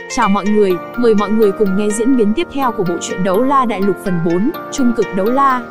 Chào mọi người, mời mọi người cùng nghe diễn biến tiếp theo của bộ truyện Đấu La Đại Lục phần 4, Trung cực đấu la.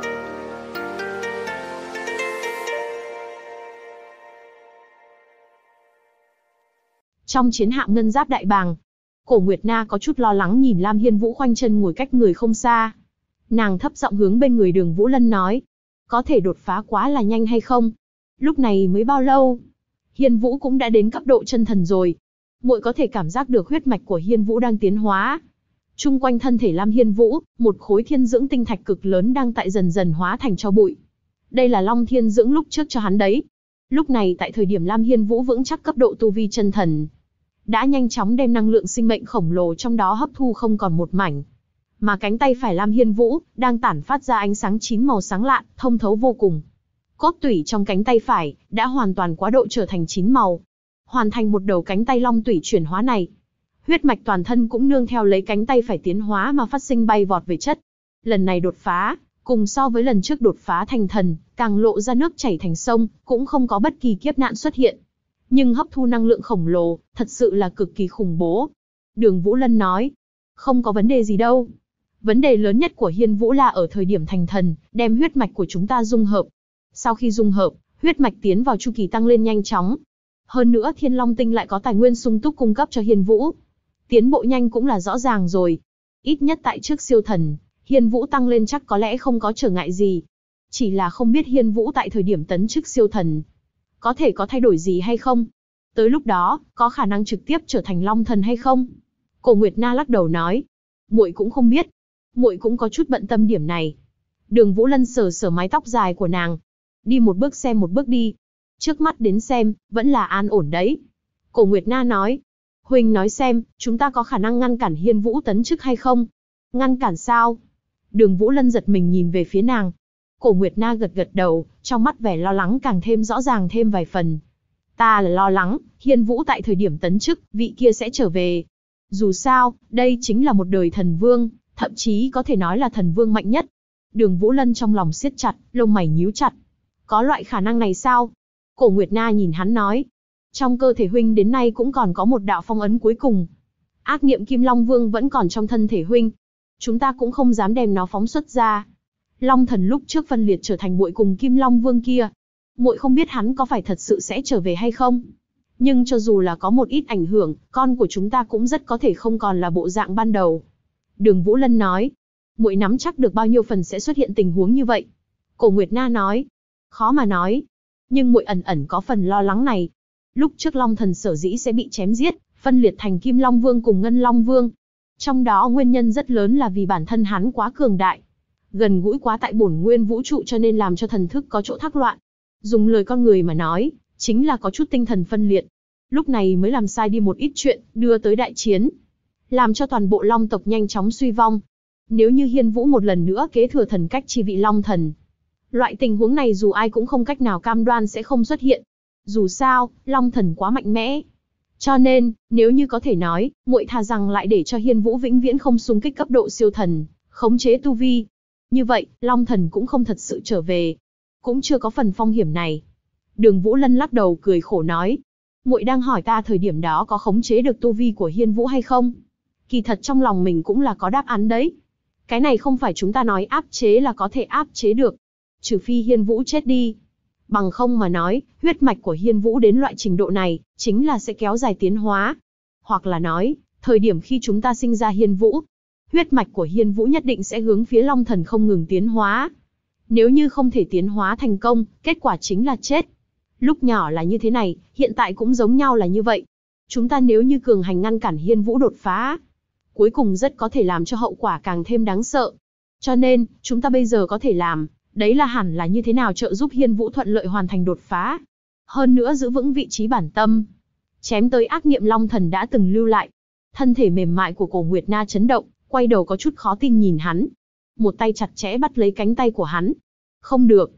Trong chiến hạm ngân giáp đại bàng, Cổ Nguyệt Na có chút lo lắng nhìn Lam Hiên Vũ khoanh chân ngồi cách người không xa. Nàng thấp giọng hướng bên người Đường Vũ Lân nói, có thể đột phá quá là nhanh hay không? Lúc này mới bao lâu? Hiên Vũ cũng đã đến cấp độ chân thần rồi. Muội có thể cảm giác được huyết mạch của Hiên Vũ đang tiến hóa. Chung quanh thân thể Lam Hiên Vũ, một khối thiên dưỡng tinh thạch cực lớn đang tại dần dần hóa thành tro bụi. Đây là Long Thiên dưỡng lúc trước cho hắn đấy. Lúc này tại thời điểm Lam Hiên Vũ vững chắc cấp độ tu vi chân thần, đã nhanh chóng đem năng lượng sinh mệnh khổng lồ trong đó hấp thu không còn một mảnh. Mà cánh tay phải Lam Hiên Vũ đang tản phát ra ánh sáng chín màu sáng lạn, thông thấu vô cùng. Cốt tủy trong cánh tay phải đã hoàn toàn quá độ trở thành chín màu, hoàn thành một đầu cánh tay long tủy chuyển hóa này. Huyết mạch toàn thân cũng nương theo lấy cánh tay phải tiến hóa mà phát sinh bay vọt về chất. Lần này đột phá, cùng so với lần trước đột phá thành thần, càng lộ ra nước chảy thành sông, cũng không có bất kỳ kiếp nạn xuất hiện. Nhưng hấp thu năng lượng khổng lồ, thật sự là cực kỳ khủng bố. Đường Vũ Lân nói, không có vấn đề gì đâu. Vấn đề lớn nhất của Hiên Vũ là ở thời điểm thành thần, đem huyết mạch của chúng ta dung hợp. Sau khi dung hợp, huyết mạch tiến vào chu kỳ tăng lên nhanh chóng. Hơn nữa Thiên Long Tinh lại có tài nguyên sung túc cung cấp cho Hiên Vũ. Tiến bộ nhanh cũng là rõ ràng rồi. Ít nhất tại trước siêu thần, Hiên Vũ tăng lên chắc có lẽ không có trở ngại gì. Chỉ là không biết Hiên Vũ tại thời điểm tấn chức siêu thần, có thể có thay đổi gì hay không? Tới lúc đó, có khả năng trực tiếp trở thành Long Thần hay không? Cổ Nguyệt Na lắc đầu nói, muội cũng không biết. Muội cũng có chút bận tâm điểm này. Đường Vũ Lân sờ sờ mái tóc dài của nàng. Đi một bước xem một bước đi. Trước mắt đến xem, vẫn là an ổn đấy. Cổ Nguyệt Na nói, huynh nói xem, chúng ta có khả năng ngăn cản Hiên Vũ tấn chức hay không? Ngăn cản sao? Đường Vũ Lân giật mình nhìn về phía nàng. Cổ Nguyệt Na gật gật đầu, trong mắt vẻ lo lắng càng thêm rõ ràng thêm vài phần. Ta là lo lắng, Hiên Vũ tại thời điểm tấn chức, vị kia sẽ trở về. Dù sao, đây chính là một đời thần vương, thậm chí có thể nói là thần vương mạnh nhất. Đường Vũ Lân trong lòng siết chặt, lông mày nhíu chặt. Có loại khả năng này sao? Cổ Nguyệt Na nhìn hắn nói, trong cơ thể huynh đến nay cũng còn có một đạo phong ấn cuối cùng. Ác niệm Kim Long Vương vẫn còn trong thân thể huynh. Chúng ta cũng không dám đem nó phóng xuất ra. Long Thần lúc trước phân liệt trở thành muội cùng Kim Long Vương kia. Muội không biết hắn có phải thật sự sẽ trở về hay không. Nhưng cho dù là có một ít ảnh hưởng, con của chúng ta cũng rất có thể không còn là bộ dạng ban đầu. Đường Vũ Lân nói, muội nắm chắc được bao nhiêu phần sẽ xuất hiện tình huống như vậy? Cổ Nguyệt Na nói, khó mà nói. Nhưng muội ẩn ẩn có phần lo lắng này. Lúc trước Long Thần sở dĩ sẽ bị chém giết, phân liệt thành Kim Long Vương cùng Ngân Long Vương. Trong đó nguyên nhân rất lớn là vì bản thân hắn quá cường đại. Gần gũi quá tại bổn nguyên vũ trụ cho nên làm cho thần thức có chỗ thác loạn. Dùng lời con người mà nói, chính là có chút tinh thần phân liệt. Lúc này mới làm sai đi một ít chuyện, đưa tới đại chiến. Làm cho toàn bộ Long tộc nhanh chóng suy vong. Nếu như Hiên Vũ một lần nữa kế thừa thần cách chi vị Long Thần, loại tình huống này dù ai cũng không cách nào cam đoan sẽ không xuất hiện. Dù sao, Long Thần quá mạnh mẽ. Cho nên, nếu như có thể nói, muội thà rằng lại để cho Hiên Vũ vĩnh viễn không xung kích cấp độ siêu thần, khống chế tu vi. Như vậy, Long Thần cũng không thật sự trở về. Cũng chưa có phần phong hiểm này. Đường Vũ Lân lắc đầu cười khổ nói, muội đang hỏi ta thời điểm đó có khống chế được tu vi của Hiên Vũ hay không? Kỳ thật trong lòng mình cũng là có đáp án đấy. Cái này không phải chúng ta nói áp chế là có thể áp chế được. Trừ phi Hiên Vũ chết đi. Bằng không mà nói, huyết mạch của Hiên Vũ đến loại trình độ này, chính là sẽ kéo dài tiến hóa. Hoặc là nói, thời điểm khi chúng ta sinh ra Hiên Vũ, huyết mạch của Hiên Vũ nhất định sẽ hướng phía Long Thần không ngừng tiến hóa. Nếu như không thể tiến hóa thành công, kết quả chính là chết. Lúc nhỏ là như thế này, hiện tại cũng giống nhau là như vậy. Chúng ta nếu như cường hành ngăn cản Hiên Vũ đột phá, cuối cùng rất có thể làm cho hậu quả càng thêm đáng sợ. Cho nên, chúng ta bây giờ có thể làm, đấy là hẳn là như thế nào trợ giúp Hiên Vũ thuận lợi hoàn thành đột phá. Hơn nữa giữ vững vị trí bản tâm. Chém tới ác niệm Long Thần đã từng lưu lại. Thân thể mềm mại của Cổ Nguyệt Na chấn động, quay đầu có chút khó tin nhìn hắn. Một tay chặt chẽ bắt lấy cánh tay của hắn. Không được.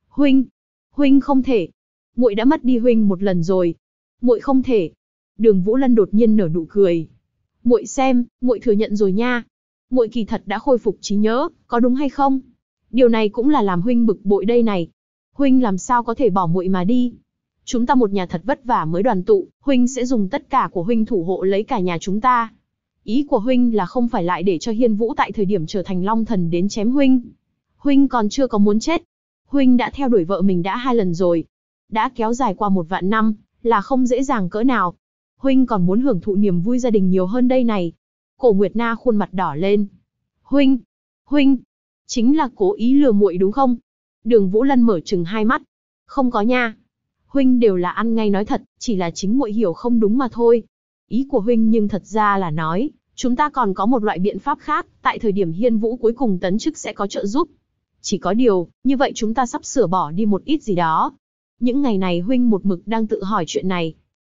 Huynh không thể. Muội đã mất đi huynh một lần rồi. Muội không thể. Đường Vũ Lân đột nhiên nở nụ cười. Muội xem, muội thừa nhận rồi nha. Muội kỳ thật đã khôi phục trí nhớ, có đúng hay không? Điều này cũng là làm huynh bực bội đây này. Huynh làm sao có thể bỏ muội mà đi? Chúng ta một nhà thật vất vả mới đoàn tụ, huynh sẽ dùng tất cả của huynh thủ hộ lấy cả nhà chúng ta. Ý của huynh là không phải lại để cho Hiên Vũ tại thời điểm trở thành Long Thần đến chém huynh. Huynh còn chưa có muốn chết. Huynh đã theo đuổi vợ mình đã 2 lần rồi. Đã kéo dài qua 1 vạn năm, là không dễ dàng cỡ nào. Huynh còn muốn hưởng thụ niềm vui gia đình nhiều hơn đây này. Cổ Nguyệt Na khuôn mặt đỏ lên. Huynh, chính là cố ý lừa muội đúng không? Đường Vũ Lân mở trừng hai mắt. Không có nha. Huynh đều là ăn ngay nói thật, chỉ là chính muội hiểu không đúng mà thôi. Ý của huynh nhưng thật ra là nói, chúng ta còn có một loại biện pháp khác, tại thời điểm Hiên Vũ cuối cùng tấn chức sẽ có trợ giúp. Chỉ có điều, như vậy chúng ta sắp sửa bỏ đi một ít gì đó. Những ngày này huynh một mực đang tự hỏi chuyện này.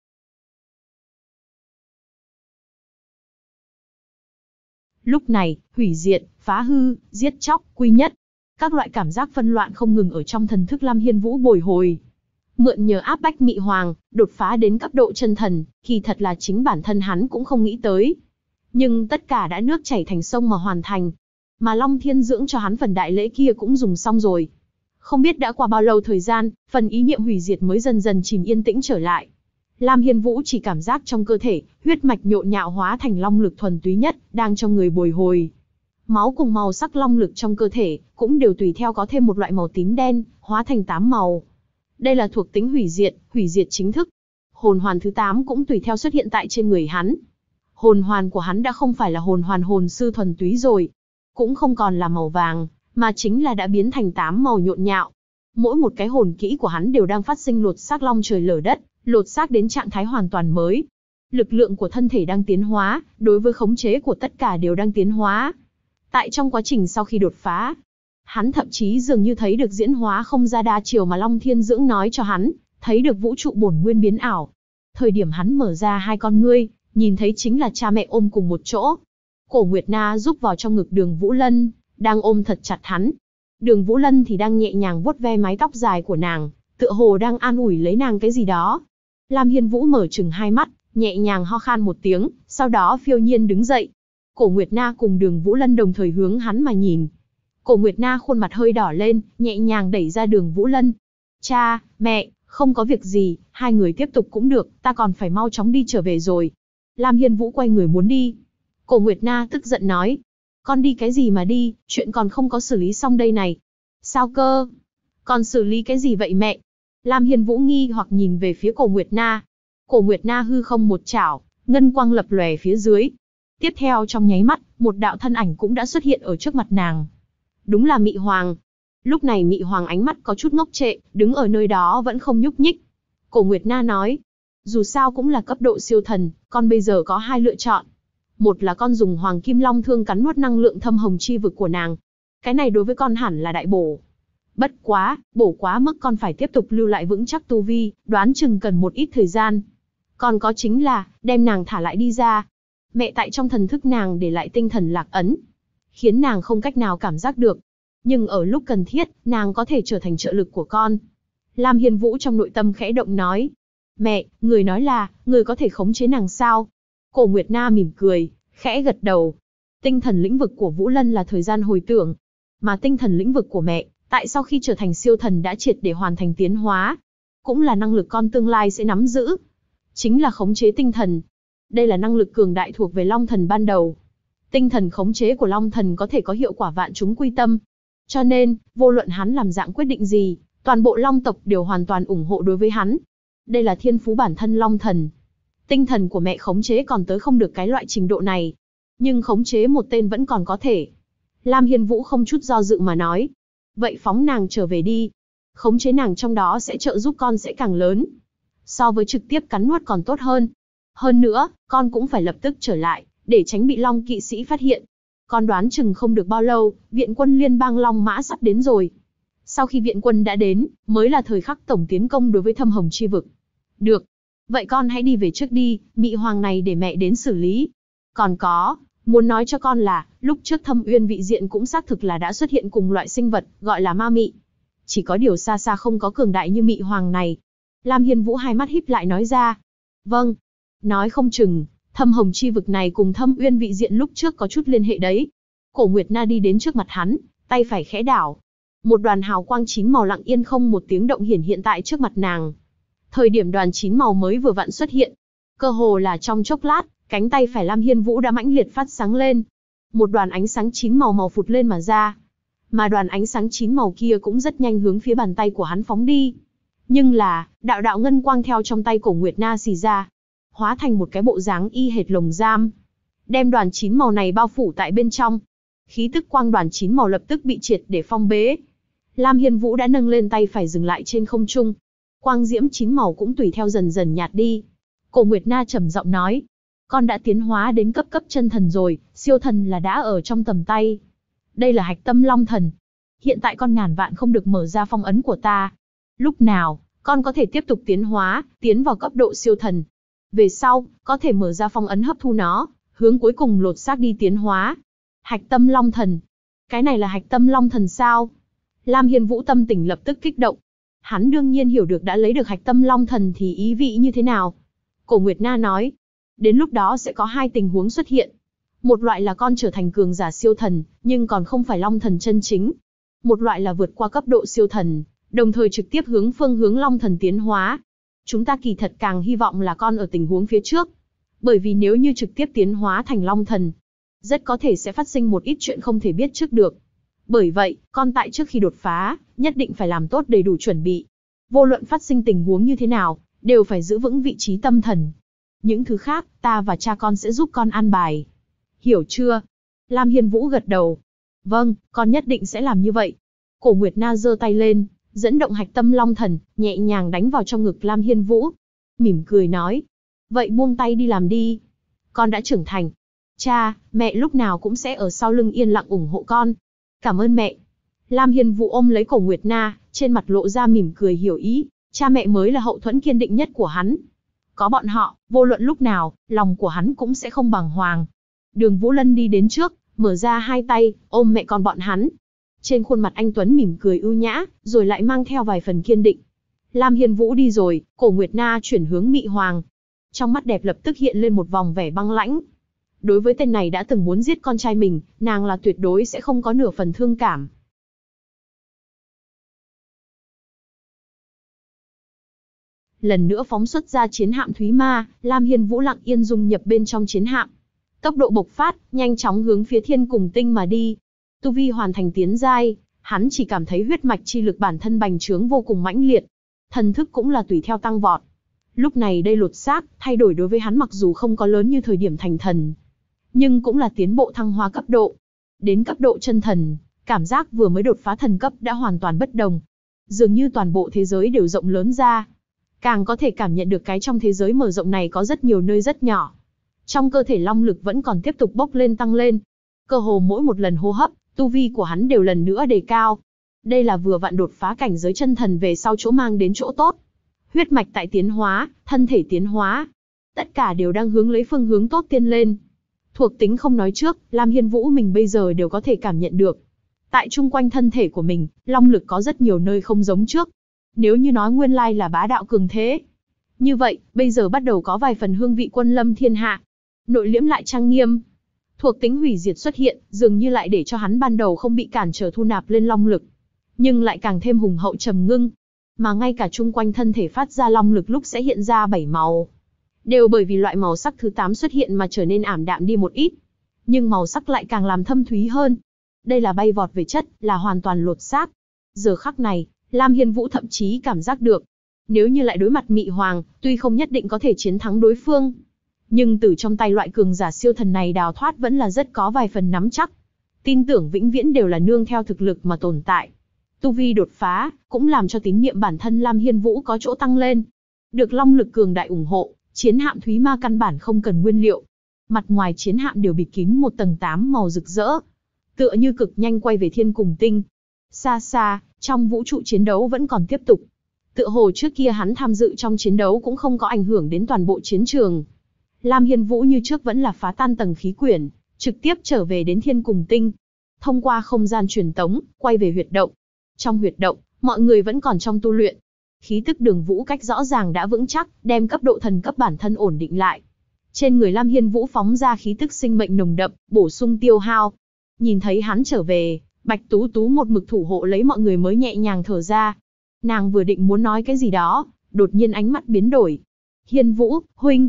Lúc này, hủy diệt, phá hư, giết chóc, quy nhất. Các loại cảm giác phân loạn không ngừng ở trong thần thức Lam Hiên Vũ bồi hồi. Mượn nhờ áp bách Mị Hoàng, đột phá đến cấp độ chân thần, kỳ thật là chính bản thân hắn cũng không nghĩ tới. Nhưng tất cả đã nước chảy thành sông mà hoàn thành. Mà Long Thiên dưỡng cho hắn phần đại lễ kia cũng dùng xong rồi. Không biết đã qua bao lâu thời gian, phần ý niệm hủy diệt mới dần dần chìm yên tĩnh trở lại. Lam Hiên Vũ chỉ cảm giác trong cơ thể, huyết mạch nhộn nhạo hóa thành long lực thuần túy nhất, đang trong người bồi hồi. Máu cùng màu sắc long lực trong cơ thể, cũng đều tùy theo có thêm một loại màu tím đen, hóa thành 8 màu. Đây là thuộc tính hủy diệt chính thức. Hồn hoàn thứ 8 cũng tùy theo xuất hiện tại trên người hắn. Hồn hoàn của hắn đã không phải là hồn hoàn hồn sư thuần túy rồi. Cũng không còn là màu vàng, mà chính là đã biến thành 8 màu nhộn nhạo. Mỗi một cái hồn kỹ của hắn đều đang phát sinh lột xác long trời lở đất, lột xác đến trạng thái hoàn toàn mới. Lực lượng của thân thể đang tiến hóa, đối với khống chế của tất cả đều đang tiến hóa. Tại trong quá trình sau khi đột phá, hắn thậm chí dường như thấy được diễn hóa không ra đa chiều mà Long Thiên Dưỡng nói cho hắn, thấy được vũ trụ bổn nguyên biến ảo. Thời điểm hắn mở ra hai con ngươi, nhìn thấy chính là cha mẹ ôm cùng một chỗ. Cổ Nguyệt Na rúc vào trong ngực Đường Vũ Lân, đang ôm thật chặt hắn. Đường Vũ Lân thì đang nhẹ nhàng vuốt ve mái tóc dài của nàng, tựa hồ đang an ủi lấy nàng cái gì đó. Lam Hiên Vũ mở trừng hai mắt, nhẹ nhàng ho khan một tiếng, sau đó phiêu nhiên đứng dậy. Cổ Nguyệt Na cùng Đường Vũ Lân đồng thời hướng hắn mà nhìn. Cổ Nguyệt Na khuôn mặt hơi đỏ lên, nhẹ nhàng đẩy ra Đường Vũ Lân. Cha, mẹ, không có việc gì, hai người tiếp tục cũng được, ta còn phải mau chóng đi trở về rồi. Lam Hiên Vũ quay người muốn đi. Cổ Nguyệt Na tức giận nói. Con đi cái gì mà đi, chuyện còn không có xử lý xong đây này. Sao cơ? Còn xử lý cái gì vậy mẹ? Lam Hiên Vũ nghi hoặc nhìn về phía Cổ Nguyệt Na. Cổ Nguyệt Na hư không một chảo, ngân quang lập lòe phía dưới. Tiếp theo trong nháy mắt, một đạo thân ảnh cũng đã xuất hiện ở trước mặt nàng. Đúng là Mị Hoàng. Lúc này Mị Hoàng ánh mắt có chút ngốc trệ, đứng ở nơi đó vẫn không nhúc nhích. Cổ Nguyệt Na nói, dù sao cũng là cấp độ siêu thần, con bây giờ có hai lựa chọn. Một là con dùng Hoàng Kim Long Thương cắn nuốt năng lượng thâm hồng chi vực của nàng. Cái này đối với con hẳn là đại bổ. Bất quá, bổ quá mức con phải tiếp tục lưu lại vững chắc tu vi, đoán chừng cần một ít thời gian. Còn có chính là, đem nàng thả lại đi ra. Mẹ tại trong thần thức nàng để lại tinh thần lạc ấn, khiến nàng không cách nào cảm giác được. Nhưng ở lúc cần thiết, nàng có thể trở thành trợ lực của con. Lam Hiên Vũ trong nội tâm khẽ động nói. Mẹ, người nói là, người có thể khống chế nàng sao? Cổ Nguyệt Na mỉm cười, khẽ gật đầu. Tinh thần lĩnh vực của Vũ Lân là thời gian hồi tưởng. Mà tinh thần lĩnh vực của mẹ, tại sau khi trở thành siêu thần đã triệt để hoàn thành tiến hóa. Cũng là năng lực con tương lai sẽ nắm giữ. Chính là khống chế tinh thần. Đây là năng lực cường đại thuộc về Long Thần ban đầu. Tinh thần khống chế của Long Thần có thể có hiệu quả vạn chúng quy tâm. Cho nên, vô luận hắn làm dạng quyết định gì, toàn bộ Long tộc đều hoàn toàn ủng hộ đối với hắn. Đây là thiên phú bản thân Long Thần. Tinh thần của mẹ khống chế còn tới không được cái loại trình độ này. Nhưng khống chế một tên vẫn còn có thể. Lam Hiên Vũ không chút do dự mà nói. Vậy phóng nàng trở về đi. Khống chế nàng trong đó sẽ trợ giúp con sẽ càng lớn. So với trực tiếp cắn nuốt còn tốt hơn. Hơn nữa, con cũng phải lập tức trở lại, để tránh bị Long kỵ sĩ phát hiện. Con đoán chừng không được bao lâu, viện quân liên bang Long Mã sắp đến rồi. Sau khi viện quân đã đến, mới là thời khắc tổng tiến công đối với thâm hồng chi vực. Được. Vậy con hãy đi về trước đi, Mị Hoàng này để mẹ đến xử lý. Còn có, muốn nói cho con là, lúc trước Thâm Uyên vị diện cũng xác thực là đã xuất hiện cùng loại sinh vật, gọi là ma mị. Chỉ có điều xa xa không có cường đại như Mị Hoàng này. Lam Hiên Vũ hai mắt híp lại nói ra. Vâng. Nói không chừng, Thâm hồng chi vực này cùng Thâm Uyên vị diện lúc trước có chút liên hệ đấy. Cổ Nguyệt Na đi đến trước mặt hắn, tay phải khẽ đảo. Một đoàn hào quang 9 màu lặng yên không một tiếng động hiện tại trước mặt nàng. Thời điểm đoàn 9 màu mới vừa vặn xuất hiện, cơ hồ là trong chốc lát, Cánh tay phải Lam Hiên Vũ đã mãnh liệt phát sáng lên. Một đoàn ánh sáng 9 màu màu phụt lên mà ra. Mà đoàn ánh sáng 9 màu kia cũng rất nhanh hướng phía bàn tay của hắn phóng đi. Nhưng là, đạo đạo ngân quang theo trong tay Cổ Nguyệt Na xì ra, hóa thành một cái bộ dáng y hệt lồng giam, đem đoàn 9 màu này bao phủ tại bên trong. Khí tức quang đoàn 9 màu lập tức bị triệt để phong bế. Lam Hiên Vũ đã nâng lên tay phải dừng lại trên không trung. Quang diễm 9 màu cũng tùy theo dần dần nhạt đi. Cổ Nguyệt Na trầm giọng nói, con đã tiến hóa đến cấp chân thần rồi, siêu thần là đã ở trong tầm tay. Đây là hạch tâm long thần. Hiện tại con ngàn vạn không được mở ra phong ấn của ta. Lúc nào, con có thể tiếp tục tiến hóa, tiến vào cấp độ siêu thần. Về sau, có thể mở ra phong ấn hấp thu nó, hướng cuối cùng lột xác đi tiến hóa. Hạch tâm long thần. Cái này là hạch tâm long thần sao? Lam Hiên Vũ tâm tình lập tức kích động. Hắn đương nhiên hiểu được đã lấy được hạch tâm long thần thì ý vị như thế nào. Cổ Nguyệt Na nói, đến lúc đó sẽ có hai tình huống xuất hiện. Một loại là con trở thành cường giả siêu thần, nhưng còn không phải long thần chân chính. Một loại là vượt qua cấp độ siêu thần, đồng thời trực tiếp hướng phương hướng long thần tiến hóa. Chúng ta kỳ thật càng hy vọng là con ở tình huống phía trước. Bởi vì nếu như trực tiếp tiến hóa thành long thần, rất có thể sẽ phát sinh một ít chuyện không thể biết trước được. Bởi vậy, con tại trước khi đột phá, nhất định phải làm tốt đầy đủ chuẩn bị. Vô luận phát sinh tình huống như thế nào, đều phải giữ vững vị trí tâm thần. Những thứ khác, ta và cha con sẽ giúp con an bài. Hiểu chưa? Lam Hiên Vũ gật đầu. Vâng, con nhất định sẽ làm như vậy. Cổ Nguyệt Na giơ tay lên, dẫn động hạch tâm long thần, nhẹ nhàng đánh vào trong ngực Lam Hiên Vũ. Mỉm cười nói. Vậy buông tay đi làm đi. Con đã trưởng thành. Cha, mẹ lúc nào cũng sẽ ở sau lưng yên lặng ủng hộ con. Cảm ơn mẹ. Lam Hiên Vũ ôm lấy Cổ Nguyệt Na, trên mặt lộ ra mỉm cười hiểu ý. Cha mẹ mới là hậu thuẫn kiên định nhất của hắn. Có bọn họ, vô luận lúc nào, lòng của hắn cũng sẽ không bàng hoàng. Đường Vũ Lân đi đến trước, mở ra hai tay, ôm mẹ con bọn hắn. Trên khuôn mặt anh Tuấn mỉm cười ưu nhã, rồi lại mang theo vài phần kiên định. Lam Hiên Vũ đi rồi, Cổ Nguyệt Na chuyển hướng Mị Hoàng. Trong mắt đẹp lập tức hiện lên một vòng vẻ băng lãnh. Đối với tên này đã từng muốn giết con trai mình, nàng là tuyệt đối sẽ không có nửa phần thương cảm. Lần nữa phóng xuất ra chiến hạm Thúy Ma, Lam Hiên Vũ lặng yên dung nhập bên trong chiến hạm. Tốc độ bộc phát, nhanh chóng hướng phía Thiên Cùng Tinh mà đi. Tu vi hoàn thành tiến giai, hắn chỉ cảm thấy huyết mạch chi lực bản thân bành trướng vô cùng mãnh liệt. Thần thức cũng là tùy theo tăng vọt. Lúc này đây lột xác, thay đổi đối với hắn mặc dù không có lớn như thời điểm thành thần, nhưng cũng là tiến bộ thăng hoa cấp độ. Đến cấp độ chân thần, cảm giác vừa mới đột phá thần cấp đã hoàn toàn bất đồng. Dường như toàn bộ thế giới đều rộng lớn ra. Càng có thể cảm nhận được cái trong thế giới mở rộng này có rất nhiều nơi rất nhỏ. Trong cơ thể long lực vẫn còn tiếp tục bốc lên tăng lên. Cơ hồ mỗi một lần hô hấp, tu vi của hắn đều lần nữa đề cao. Đây là vừa vặn đột phá cảnh giới chân thần về sau chỗ mang đến chỗ tốt. Huyết mạch tại tiến hóa, thân thể tiến hóa. Tất cả đều đang hướng lấy phương hướng tốt tiên lên. Thuộc tính không nói trước, Lam Hiên Vũ mình bây giờ đều có thể cảm nhận được. Tại chung quanh thân thể của mình, long lực có rất nhiều nơi không giống trước. Nếu như nói nguyên lai là bá đạo cường thế, như vậy, bây giờ bắt đầu có vài phần hương vị quân lâm thiên hạ. Nội liễm lại trang nghiêm. Thuộc tính hủy diệt xuất hiện, dường như lại để cho hắn ban đầu không bị cản trở thu nạp lên long lực. Nhưng lại càng thêm hùng hậu trầm ngưng. Mà ngay cả chung quanh thân thể phát ra long lực lúc sẽ hiện ra 7 màu. Đều bởi vì loại màu sắc thứ 8 xuất hiện mà trở nên ảm đạm đi một ít. Nhưng màu sắc lại càng làm thâm thúy hơn. Đây là bay vọt về chất, là hoàn toàn lột xác. Giờ khắc này, Lam Hiên Vũ thậm chí cảm giác được. Nếu như lại đối mặt Mị Hoàng, tuy không nhất định có thể chiến thắng đối phương, nhưng từ trong tay loại cường giả siêu thần này đào thoát vẫn là rất có vài phần nắm chắc. Tin tưởng vĩnh viễn đều là nương theo thực lực mà tồn tại. Tu vi đột phá, cũng làm cho tín niệm bản thân Lam Hiên Vũ có chỗ tăng lên. Được long lực cường đại ủng hộ, chiến hạm Thúy Ma căn bản không cần nguyên liệu. Mặt ngoài chiến hạm đều bịt kín một tầng 8 màu rực rỡ. Tựa như cực nhanh quay về Thiên Cùng Tinh. Xa xa, trong vũ trụ chiến đấu vẫn còn tiếp tục. Tựa hồ trước kia hắn tham dự trong chiến đấu cũng không có ảnh hưởng đến toàn bộ chiến trường. Lam Hiên Vũ như trước vẫn là phá tan tầng khí quyển, trực tiếp trở về đến Thiên Cùng Tinh. Thông qua không gian truyền tống, quay về huyệt động. Trong huyệt động, mọi người vẫn còn trong tu luyện. Khí tức Đường Vũ Cách rõ ràng đã vững chắc, đem cấp độ thần cấp bản thân ổn định lại. Trên người Lam Hiên Vũ phóng ra khí tức sinh mệnh nồng đậm, bổ sung tiêu hao. Nhìn thấy hắn trở về, Bạch Tú Tú một mực thủ hộ lấy mọi người mới nhẹ nhàng thở ra. Nàng vừa định muốn nói cái gì đó, đột nhiên ánh mắt biến đổi. Hiên Vũ, huynh.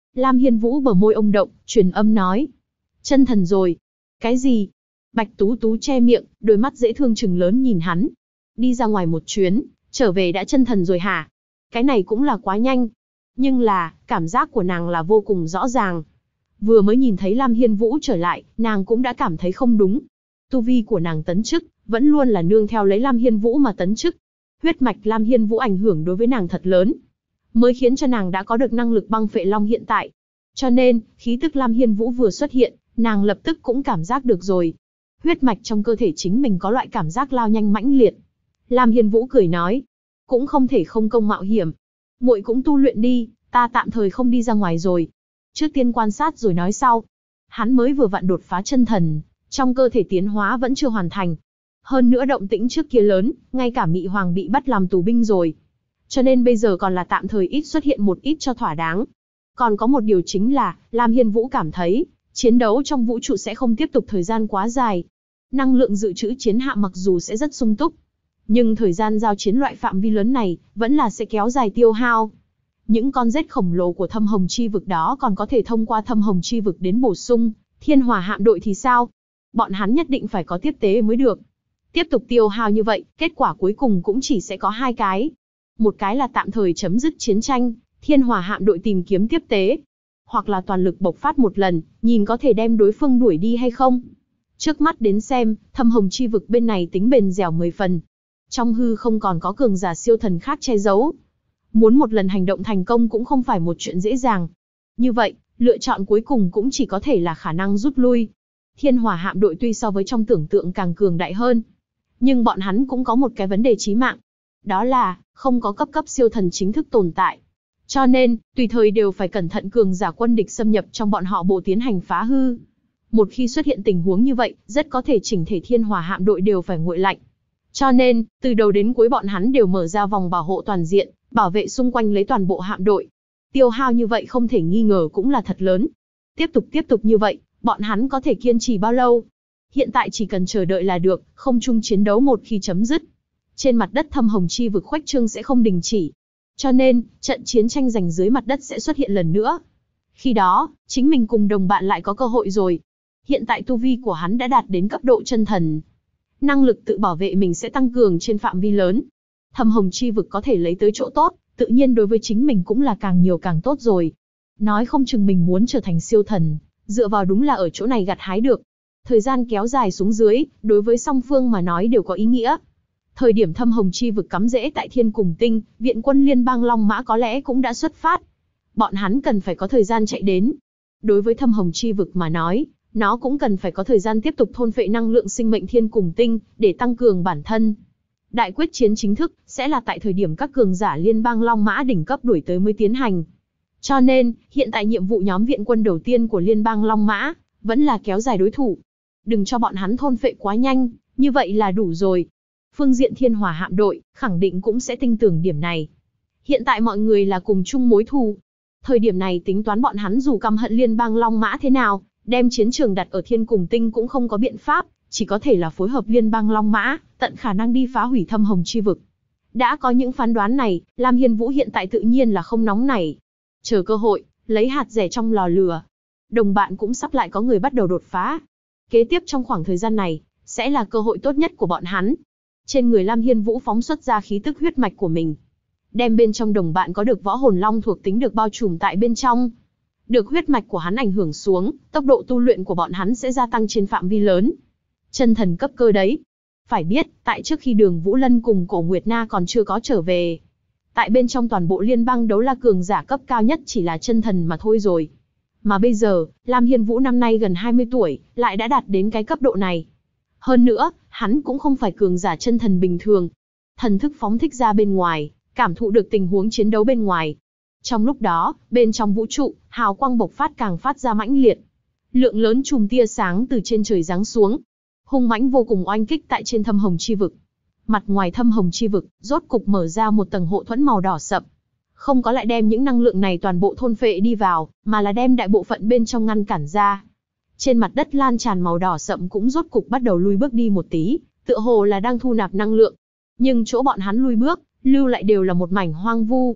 Lam Hiên Vũ bờ môi ông động, truyền âm nói. Chân thần rồi. Cái gì? Bạch Tú Tú che miệng, đôi mắt dễ thương trừng lớn nhìn hắn. Đi ra ngoài một chuyến, trở về đã chân thần rồi hả? Cái này cũng là quá nhanh. Nhưng là, cảm giác của nàng là vô cùng rõ ràng. Vừa mới nhìn thấy Lam Hiên Vũ trở lại, nàng cũng đã cảm thấy không đúng. Tu vi của nàng tấn chức, vẫn luôn là nương theo lấy Lam Hiên Vũ mà tấn chức. Huyết mạch Lam Hiên Vũ ảnh hưởng đối với nàng thật lớn, mới khiến cho nàng đã có được năng lực băng phệ long hiện tại. Cho nên, khí tức Lam Hiên Vũ vừa xuất hiện, nàng lập tức cũng cảm giác được rồi. Huyết mạch trong cơ thể chính mình có loại cảm giác lao nhanh mãnh liệt. Lam Hiên Vũ cười nói, cũng không thể không công mạo hiểm. Muội cũng tu luyện đi, ta tạm thời không đi ra ngoài rồi. Trước tiên quan sát rồi nói sau. Hắn mới vừa vặn đột phá chân thần, trong cơ thể tiến hóa vẫn chưa hoàn thành. Hơn nữa động tĩnh trước kia lớn, ngay cả Mị Hoàng bị bắt làm tù binh rồi. Cho nên bây giờ còn là tạm thời ít xuất hiện một ít cho thỏa đáng. Còn có một điều chính là, Lam Hiên Vũ cảm thấy, chiến đấu trong vũ trụ sẽ không tiếp tục thời gian quá dài. Năng lượng dự trữ chiến hạm mặc dù sẽ rất sung túc, nhưng thời gian giao chiến loại phạm vi lớn này, vẫn là sẽ kéo dài tiêu hao. Những con rết khổng lồ của thâm hồng chi vực đó còn có thể thông qua thâm hồng chi vực đến bổ sung. Thiên hỏa hạm đội thì sao? Bọn hắn nhất định phải có tiếp tế mới được. Tiếp tục tiêu hao như vậy, kết quả cuối cùng cũng chỉ sẽ có hai cái. Một cái là tạm thời chấm dứt chiến tranh, thiên hỏa hạm đội tìm kiếm tiếp tế. Hoặc là toàn lực bộc phát một lần, nhìn có thể đem đối phương đuổi đi hay không. Trước mắt đến xem, thâm hồng chi vực bên này tính bền dẻo 10 phần. Trong hư không còn có cường giả siêu thần khác che giấu. Muốn một lần hành động thành công cũng không phải một chuyện dễ dàng. Như vậy, lựa chọn cuối cùng cũng chỉ có thể là khả năng rút lui. Thiên hỏa hạm đội tuy so với trong tưởng tượng càng cường đại hơn, nhưng bọn hắn cũng có một cái vấn đề chí mạng. Đó là, không có cấp siêu thần chính thức tồn tại. Cho nên, tùy thời đều phải cẩn thận cường giả quân địch xâm nhập trong bọn họ bộ tiến hành phá hư. Một khi xuất hiện tình huống như vậy, rất có thể chỉnh thể thiên hỏa hạm đội đều phải nguội lạnh. Cho nên, từ đầu đến cuối bọn hắn đều mở ra vòng bảo hộ toàn diện, bảo vệ xung quanh lấy toàn bộ hạm đội. Tiêu hao như vậy không thể nghi ngờ cũng là thật lớn. Tiếp tục như vậy, bọn hắn có thể kiên trì bao lâu? Hiện tại chỉ cần chờ đợi là được, không chung chiến đấu một khi chấm dứt. Trên mặt đất thâm hồng chi vực khuếch trương sẽ không đình chỉ. Cho nên, trận chiến tranh giành dưới mặt đất sẽ xuất hiện lần nữa. Khi đó, chính mình cùng đồng bạn lại có cơ hội rồi. Hiện tại tu vi của hắn đã đạt đến cấp độ chân thần. Năng lực tự bảo vệ mình sẽ tăng cường trên phạm vi lớn. Thâm hồng chi vực có thể lấy tới chỗ tốt, tự nhiên đối với chính mình cũng là càng nhiều càng tốt rồi. Nói không chừng mình muốn trở thành siêu thần, dựa vào đúng là ở chỗ này gặt hái được. Thời gian kéo dài xuống dưới, đối với song phương mà nói đều có ý nghĩa. Thời điểm thâm hồng chi vực cắm rễ tại Thiên Cùng Tinh, viện quân liên bang Long Mã có lẽ cũng đã xuất phát. Bọn hắn cần phải có thời gian chạy đến. Đối với thâm hồng chi vực mà nói, nó cũng cần phải có thời gian tiếp tục thôn phệ năng lượng sinh mệnh Thiên Cùng Tinh, để tăng cường bản thân. Đại quyết chiến chính thức, sẽ là tại thời điểm các cường giả liên bang Long Mã đỉnh cấp đuổi tới mới tiến hành. Cho nên, hiện tại nhiệm vụ nhóm viện quân đầu tiên của liên bang Long Mã, vẫn là kéo dài đối thủ. Đừng cho bọn hắn thôn phệ quá nhanh, như vậy là đủ rồi. Phương diện thiên hỏa hạm đội, khẳng định cũng sẽ tin tưởng điểm này. Hiện tại mọi người là cùng chung mối thù. Thời điểm này tính toán bọn hắn dù căm hận liên bang Long Mã thế nào, đem chiến trường đặt ở Thiên Cùng Tinh cũng không có biện pháp, chỉ có thể là phối hợp liên bang Long Mã, tận khả năng đi phá hủy thâm hồng chi vực. Đã có những phán đoán này, Lam Hiên Vũ hiện tại tự nhiên là không nóng nảy. Chờ cơ hội, lấy hạt rẻ trong lò lửa. Đồng bạn cũng sắp lại có người bắt đầu đột phá. Kế tiếp trong khoảng thời gian này, sẽ là cơ hội tốt nhất của bọn hắn. Trên người Lam Hiên Vũ phóng xuất ra khí tức huyết mạch của mình. Đem bên trong đồng bạn có được võ hồn long thuộc tính được bao trùm tại bên trong. Được huyết mạch của hắn ảnh hưởng xuống, tốc độ tu luyện của bọn hắn sẽ gia tăng trên phạm vi lớn. Chân thần cấp cơ đấy. Phải biết, tại trước khi Đường Vũ Lân cùng Cổ Nguyệt Na còn chưa có trở về, tại bên trong toàn bộ liên bang đấu la cường giả cấp cao nhất chỉ là chân thần mà thôi rồi. Mà bây giờ, Lam Hiên Vũ năm nay gần 20 tuổi, lại đã đạt đến cái cấp độ này. Hơn nữa, hắn cũng không phải cường giả chân thần bình thường. Thần thức phóng thích ra bên ngoài, cảm thụ được tình huống chiến đấu bên ngoài. Trong lúc đó, bên trong vũ trụ, hào quang bộc phát càng phát ra mãnh liệt. Lượng lớn chùm tia sáng từ trên trời giáng xuống, hung mãnh vô cùng oanh kích tại trên thâm hồng chi vực. Mặt ngoài thâm hồng chi vực, rốt cục mở ra một tầng hộ thuẫn màu đỏ sậm. Không có lại đem những năng lượng này toàn bộ thôn phệ đi vào, mà là đem đại bộ phận bên trong ngăn cản ra. Trên mặt đất lan tràn màu đỏ sậm cũng rốt cục bắt đầu lui bước đi một tí, tựa hồ là đang thu nạp năng lượng. Nhưng chỗ bọn hắn lui bước, lưu lại đều là một mảnh hoang vu.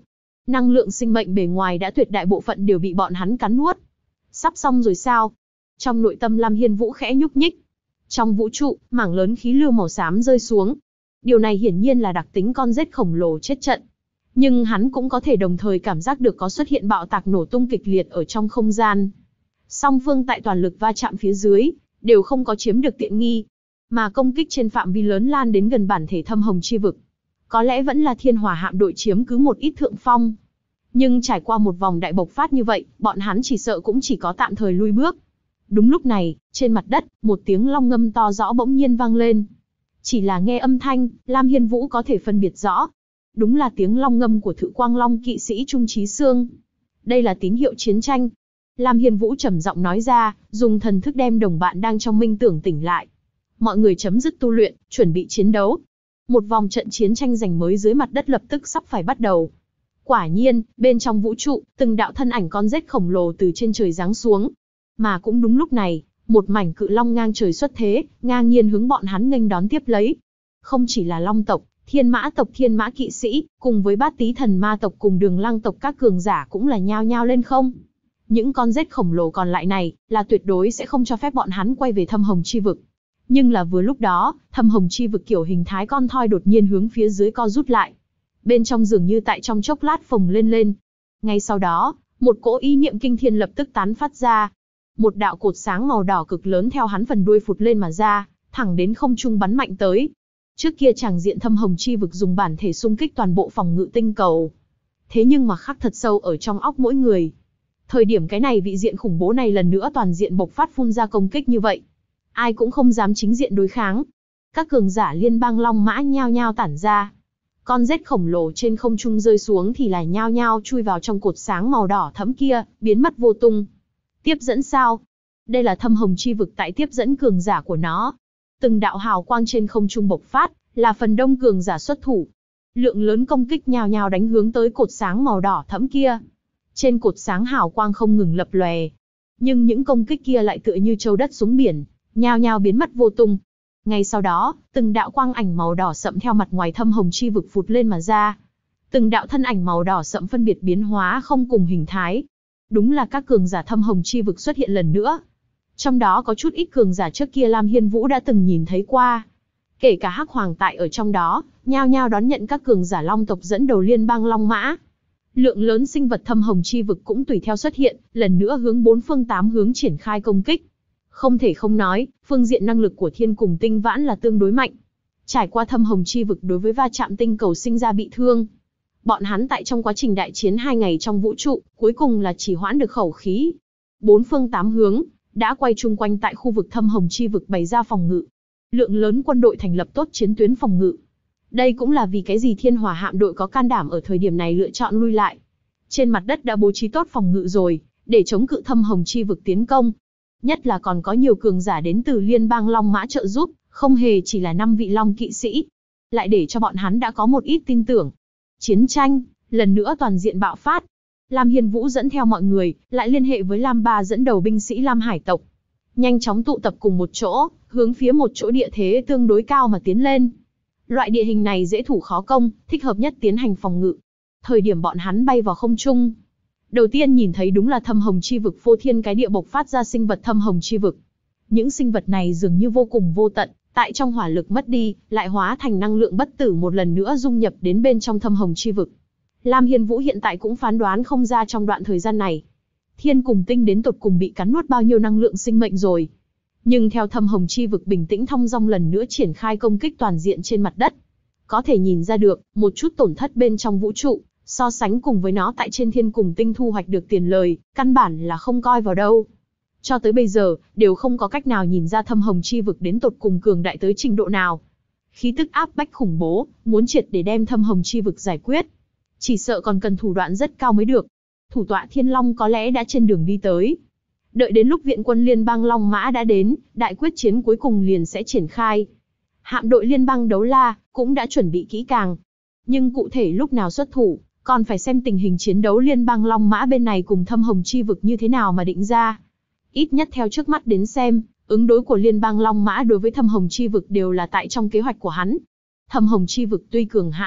Năng lượng sinh mệnh bề ngoài đã tuyệt đại bộ phận đều bị bọn hắn cắn nuốt. Sắp xong rồi sao? Trong nội tâm Lam Hiên Vũ khẽ nhúc nhích. Trong vũ trụ, mảng lớn khí lưu màu xám rơi xuống. Điều này hiển nhiên là đặc tính con rết khổng lồ chết trận. Nhưng hắn cũng có thể đồng thời cảm giác được có xuất hiện bạo tạc nổ tung kịch liệt ở trong không gian. Song phương tại toàn lực va chạm phía dưới, đều không có chiếm được tiện nghi. Mà công kích trên phạm vi lớn lan đến gần bản thể thâm hồng chi vực. Có lẽ vẫn là thiên hỏa hạm đội chiếm cứ một ít thượng phong. Nhưng trải qua một vòng đại bộc phát như vậy, bọn hắn chỉ sợ cũng chỉ có tạm thời lui bước. Đúng lúc này, trên mặt đất, một tiếng long ngâm to rõ bỗng nhiên vang lên. Chỉ là nghe âm thanh, Lam Hiên Vũ có thể phân biệt rõ. Đúng là tiếng long ngâm của Thự Quang Long kỵ sĩ Trung Chí Sương. Đây là tín hiệu chiến tranh. Lam Hiên Vũ trầm giọng nói ra, dùng thần thức đem đồng bạn đang trong minh tưởng tỉnh lại. Mọi người chấm dứt tu luyện, chuẩn bị chiến đấu. Một vòng trận chiến tranh giành mới dưới mặt đất lập tức sắp phải bắt đầu. Quả nhiên, bên trong vũ trụ, từng đạo thân ảnh con rết khổng lồ từ trên trời giáng xuống. Mà cũng đúng lúc này, một mảnh cự long ngang trời xuất thế, ngang nhiên hướng bọn hắn nghênh đón tiếp lấy. Không chỉ là long tộc, thiên mã kỵ sĩ, cùng với bát tý thần ma tộc cùng đường lăng tộc các cường giả cũng là nhao nhao lên không. Những con rết khổng lồ còn lại này, là tuyệt đối sẽ không cho phép bọn hắn quay về thâm hồng chi vực. Nhưng là vừa lúc đó, thâm hồng chi vực kiểu hình thái con thoi đột nhiên hướng phía dưới co rút lại. Bên trong dường như tại trong chốc lát phồng lên. Ngay sau đó, một cỗ ý niệm kinh thiên lập tức tán phát ra. Một đạo cột sáng màu đỏ cực lớn theo hắn phần đuôi phụt lên mà ra, thẳng đến không trung bắn mạnh tới. Trước kia tràng diện thâm hồng chi vực dùng bản thể xung kích toàn bộ phòng ngự tinh cầu. Thế nhưng mà khắc thật sâu ở trong óc mỗi người. Thời điểm cái này vị diện khủng bố này lần nữa toàn diện bộc phát phun ra công kích như vậy. Ai cũng không dám chính diện đối kháng. Các cường giả liên bang long mã nhao nhao tản ra. Con rết khổng lồ trên không trung rơi xuống thì là nhao nhao chui vào trong cột sáng màu đỏ thẫm kia, biến mất vô tung. Tiếp dẫn sao? Đây là thâm hồng chi vực tại tiếp dẫn cường giả của nó. Từng đạo hào quang trên không trung bộc phát, là phần đông cường giả xuất thủ. Lượng lớn công kích nhao nhao đánh hướng tới cột sáng màu đỏ thẫm kia. Trên cột sáng hào quang không ngừng lập lòe. Nhưng những công kích kia lại tựa như châu đất xuống biển, nhao nhao biến mất vô tung. Ngay sau đó, từng đạo quang ảnh màu đỏ sậm theo mặt ngoài thâm hồng chi vực phụt lên mà ra. Từng đạo thân ảnh màu đỏ sậm phân biệt biến hóa không cùng hình thái. Đúng là các cường giả thâm hồng chi vực xuất hiện lần nữa. Trong đó có chút ít cường giả trước kia Lam Hiên Vũ đã từng nhìn thấy qua. Kể cả Hắc Hoàng tại ở trong đó, nhao nhao đón nhận các cường giả long tộc dẫn đầu liên bang Long Mã. Lượng lớn sinh vật thâm hồng chi vực cũng tùy theo xuất hiện, lần nữa hướng bốn phương tám hướng triển khai công kích. Không thể không nói, phương diện năng lực của Thiên cùng Tinh Vãn là tương đối mạnh. Trải qua thâm hồng chi vực đối với va chạm tinh cầu sinh ra bị thương. Bọn hắn tại trong quá trình đại chiến 2 ngày trong vũ trụ, cuối cùng là chỉ hoãn được khẩu khí. Bốn phương tám hướng, đã quay chung quanh tại khu vực thâm hồng chi vực bày ra phòng ngự. Lượng lớn quân đội thành lập tốt chiến tuyến phòng ngự. Đây cũng là vì cái gì thiên hỏa hạm đội có can đảm ở thời điểm này lựa chọn lui lại. Trên mặt đất đã bố trí tốt phòng ngự rồi, để chống cự thâm hồng chi vực tiến công. Nhất là còn có nhiều cường giả đến từ liên bang Long Mã trợ giúp, không hề chỉ là 5 vị Long kỵ sĩ. Lại để cho bọn hắn đã có một ít tin tưởng. Chiến tranh, lần nữa toàn diện bạo phát. Lam Hiên Vũ dẫn theo mọi người, lại liên hệ với Lam Ba dẫn đầu binh sĩ Lam Hải tộc. Nhanh chóng tụ tập cùng một chỗ, hướng phía một chỗ địa thế tương đối cao mà tiến lên. Loại địa hình này dễ thủ khó công, thích hợp nhất tiến hành phòng ngự. Thời điểm bọn hắn bay vào không trung, đầu tiên nhìn thấy đúng là thâm hồng chi vực phô thiên cái địa bộc phát ra sinh vật thâm hồng chi vực. Những sinh vật này dường như vô cùng vô tận, tại trong hỏa lực mất đi, lại hóa thành năng lượng bất tử một lần nữa dung nhập đến bên trong thâm hồng chi vực. Lam Hiên Vũ hiện tại cũng phán đoán không ra trong đoạn thời gian này, Thiên cùng Tinh đến tột cùng bị cắn nuốt bao nhiêu năng lượng sinh mệnh rồi. Nhưng theo thâm hồng chi vực bình tĩnh thong dong lần nữa triển khai công kích toàn diện trên mặt đất, có thể nhìn ra được, một chút tổn thất bên trong vũ trụ, so sánh cùng với nó tại trên Thiên cùng Tinh thu hoạch được tiền lời, căn bản là không coi vào đâu. Cho tới bây giờ, đều không có cách nào nhìn ra thâm hồng chi vực đến tột cùng cường đại tới trình độ nào. Khí tức áp bách khủng bố, muốn triệt để đem thâm hồng chi vực giải quyết, chỉ sợ còn cần thủ đoạn rất cao mới được. Thủ tọa Thiên Long có lẽ đã trên đường đi tới. Đợi đến lúc viện quân liên bang Long Mã đã đến, đại quyết chiến cuối cùng liền sẽ triển khai. Hạm đội liên bang Đấu La cũng đã chuẩn bị kỹ càng. Nhưng cụ thể lúc nào xuất thủ, còn phải xem tình hình chiến đấu liên bang Long Mã bên này cùng thâm hồng chi vực như thế nào mà định ra. Ít nhất theo trước mắt đến xem, ứng đối của liên bang Long Mã đối với thâm hồng chi vực đều là tại trong kế hoạch của hắn. Thâm hồng chi vực tuy cường hãn,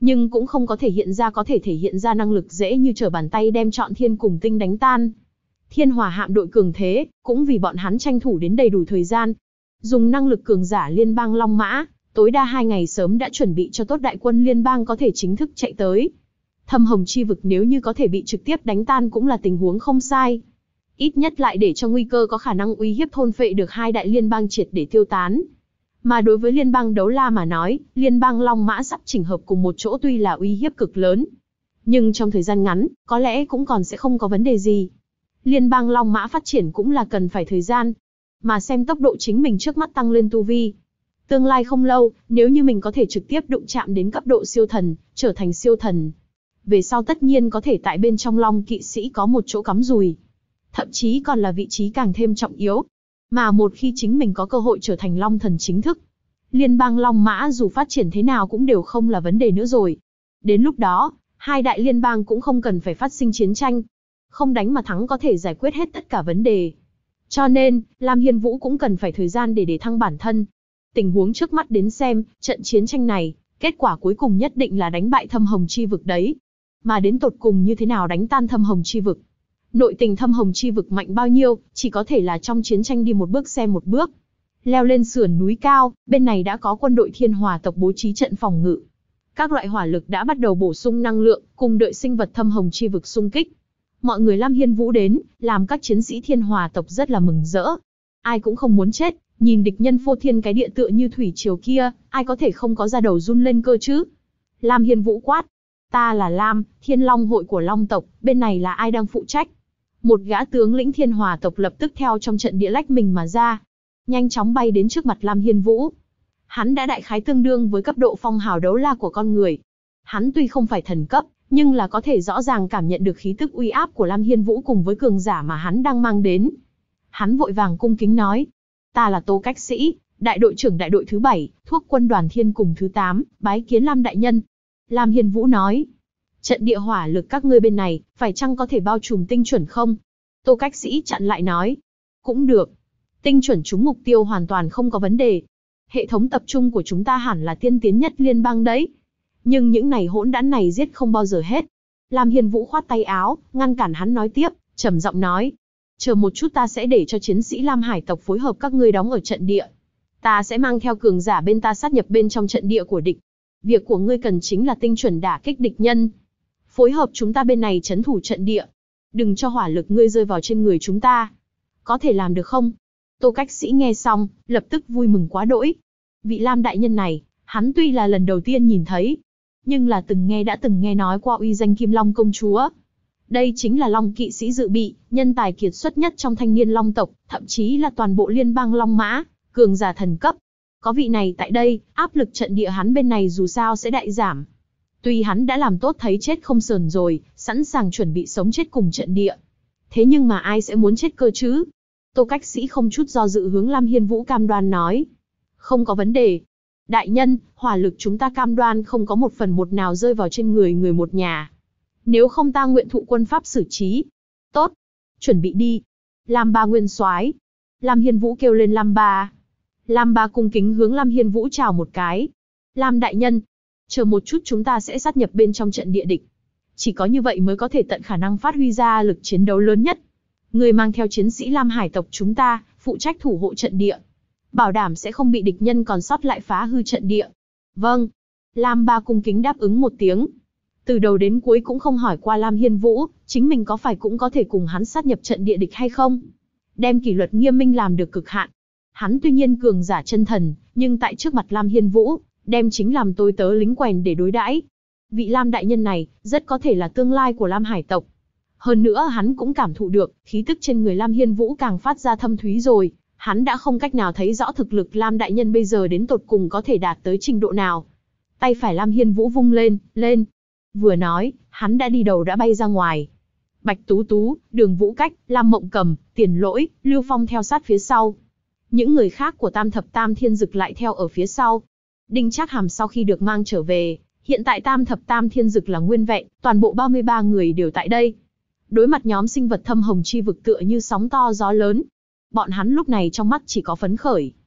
nhưng cũng không có thể thể hiện ra năng lực dễ như trở bàn tay đem trọn thiên cùng tinh đánh tan. Thiên hỏa hạm đội cường thế, cũng vì bọn hắn tranh thủ đến đầy đủ thời gian. Dùng năng lực cường giả liên bang Long Mã, tối đa 2 ngày sớm đã chuẩn bị cho tốt đại quân liên bang có thể chính thức chạy tới. Thâm Hồng chi vực nếu như có thể bị trực tiếp đánh tan cũng là tình huống không sai. Ít nhất lại để cho nguy cơ có khả năng uy hiếp thôn phệ được hai đại liên bang triệt để tiêu tán. Mà đối với liên bang Đấu La mà nói, liên bang Long Mã sắp chỉnh hợp cùng một chỗ tuy là uy hiếp cực lớn, nhưng trong thời gian ngắn, có lẽ cũng còn sẽ không có vấn đề gì. Liên bang Long Mã phát triển cũng là cần phải thời gian, mà xem tốc độ chính mình trước mắt tăng lên tu vi. Tương lai không lâu, nếu như mình có thể trực tiếp đụng chạm đến cấp độ siêu thần, trở thành siêu thần, về sau tất nhiên có thể tại bên trong Long kỵ sĩ có một chỗ cắm rùi. Thậm chí còn là vị trí càng thêm trọng yếu. Mà một khi chính mình có cơ hội trở thành Long thần chính thức, liên bang Long Mã dù phát triển thế nào cũng đều không là vấn đề nữa rồi. Đến lúc đó, hai đại liên bang cũng không cần phải phát sinh chiến tranh. Không đánh mà thắng có thể giải quyết hết tất cả vấn đề. Cho nên, Lam Hiên Vũ cũng cần phải thời gian để thăng bản thân. Tình huống trước mắt đến xem, trận chiến tranh này, kết quả cuối cùng nhất định là đánh bại Thâm Hồng chi vực đấy. Mà đến tột cùng như thế nào đánh tan Thâm Hồng chi vực? Nội tình Thâm Hồng chi vực mạnh bao nhiêu, chỉ có thể là trong chiến tranh đi một bước xem một bước. Leo lên sườn núi cao, bên này đã có quân đội Thiên Hỏa tộc bố trí trận phòng ngự. Các loại hỏa lực đã bắt đầu bổ sung năng lượng, cùng đợi sinh vật Thâm Hồng chi vực xung kích. Mọi người Lam Hiên Vũ đến, làm các chiến sĩ Thiên Hỏa tộc rất là mừng rỡ. Ai cũng không muốn chết, nhìn địch nhân phô thiên cái địa tựa như thủy triều kia, ai có thể không có da đầu run lên cơ chứ? Lam Hiên Vũ quát. Ta là Lam, Thiên Long hội của Long tộc, bên này là ai đang phụ trách? Một gã tướng lĩnh Thiên Hỏa tộc lập tức theo trong trận địa lách mình mà ra, nhanh chóng bay đến trước mặt Lam Hiên Vũ. Hắn đã đại khái tương đương với cấp độ phong hào đấu la của con người. Hắn tuy không phải thần cấp, nhưng là có thể rõ ràng cảm nhận được khí tức uy áp của Lam Hiên Vũ cùng với cường giả mà hắn đang mang đến. Hắn vội vàng cung kính nói, ta là Tô Cách Sĩ, đại đội trưởng đại đội thứ 7, thuốc quân đoàn Thiên cùng thứ 8, bái kiến Lam đại nhân. Lam Hiên Vũ nói, trận địa hỏa lực các ngươi bên này, phải chăng có thể bao trùm tinh chuẩn không? Tô Cách Sĩ chặn lại nói, cũng được. Tinh chuẩn trúng mục tiêu hoàn toàn không có vấn đề. Hệ thống tập trung của chúng ta hẳn là tiên tiến nhất liên bang đấy. Nhưng những này hỗn đản này giết không bao giờ hết. Lam Hiên Vũ khoát tay áo, ngăn cản hắn nói tiếp, trầm giọng nói. Chờ một chút ta sẽ để cho chiến sĩ Lam Hải tộc phối hợp các ngươi đóng ở trận địa. Ta sẽ mang theo cường giả bên ta sát nhập bên trong trận địa của địch. Việc của ngươi cần chính là tinh chuẩn đả kích địch nhân. Phối hợp chúng ta bên này trấn thủ trận địa. Đừng cho hỏa lực ngươi rơi vào trên người chúng ta. Có thể làm được không? Tô Cách Sĩ nghe xong, lập tức vui mừng quá đỗi. Vị Lam đại nhân này, hắn tuy là lần đầu tiên nhìn thấy, nhưng là đã từng nghe nói qua uy danh Kim Long công chúa. Đây chính là Long kỵ sĩ dự bị, nhân tài kiệt xuất nhất trong thanh niên Long tộc, thậm chí là toàn bộ liên bang Long Mã, cường giả thần cấp. Có vị này tại đây, áp lực trận địa hắn bên này dù sao sẽ đại giảm. Tuy hắn đã làm tốt thấy chết không sờn rồi, sẵn sàng chuẩn bị sống chết cùng trận địa. Thế nhưng mà ai sẽ muốn chết cơ chứ? Tô Cách Sĩ không chút do dự hướng Lam Hiên Vũ cam đoan nói. Không có vấn đề. Đại nhân, hỏa lực chúng ta cam đoan không có 1/1 nào rơi vào trên người người một nhà. Nếu không ta nguyện thụ quân pháp xử trí. Tốt. Chuẩn bị đi. Lam Ba nguyên soái. Lam Hiên Vũ kêu lên Lam Ba. Lam Ba cung kính hướng Lam Hiên Vũ chào một cái. Lam đại nhân. Chờ một chút chúng ta sẽ sát nhập bên trong trận địa địch. Chỉ có như vậy mới có thể tận khả năng phát huy ra lực chiến đấu lớn nhất. Người mang theo chiến sĩ Lam Hải tộc chúng ta, phụ trách thủ hộ trận địa. Bảo đảm sẽ không bị địch nhân còn sót lại phá hư trận địa. Vâng. Lam Ba cung kính đáp ứng một tiếng. Từ đầu đến cuối cũng không hỏi qua Lam Hiên Vũ, chính mình có phải cũng có thể cùng hắn sát nhập trận địa địch hay không. Đem kỷ luật nghiêm minh làm được cực hạn. Hắn tuy nhiên cường giả chân thần, nhưng tại trước mặt Lam Hiên Vũ, đem chính làm tôi tớ lính quèn để đối đãi. Vị Lam đại nhân này, rất có thể là tương lai của Lam Hải tộc. Hơn nữa hắn cũng cảm thụ được, khí tức trên người Lam Hiên Vũ càng phát ra thâm thúy rồi. Hắn đã không cách nào thấy rõ thực lực Lam đại nhân bây giờ đến tột cùng có thể đạt tới trình độ nào. Tay phải Lam Hiên Vũ vung lên. Vừa nói, hắn đã đi đầu đã bay ra ngoài. Bạch Tú Tú, Đường Vũ Cách, Lam Mộng Cầm, Tiền Lỗi, Lưu Phong theo sát phía sau. Những người khác của Tam Thập Tam Thiên Dực lại theo ở phía sau. Đinh Trác Hàm sau khi được mang trở về, hiện tại Tam Thập Tam Thiên Dực là nguyên vẹn, toàn bộ 33 người đều tại đây. Đối mặt nhóm sinh vật Thâm Hồng chi vực tựa như sóng to gió lớn. Bọn hắn lúc này trong mắt chỉ có phấn khởi.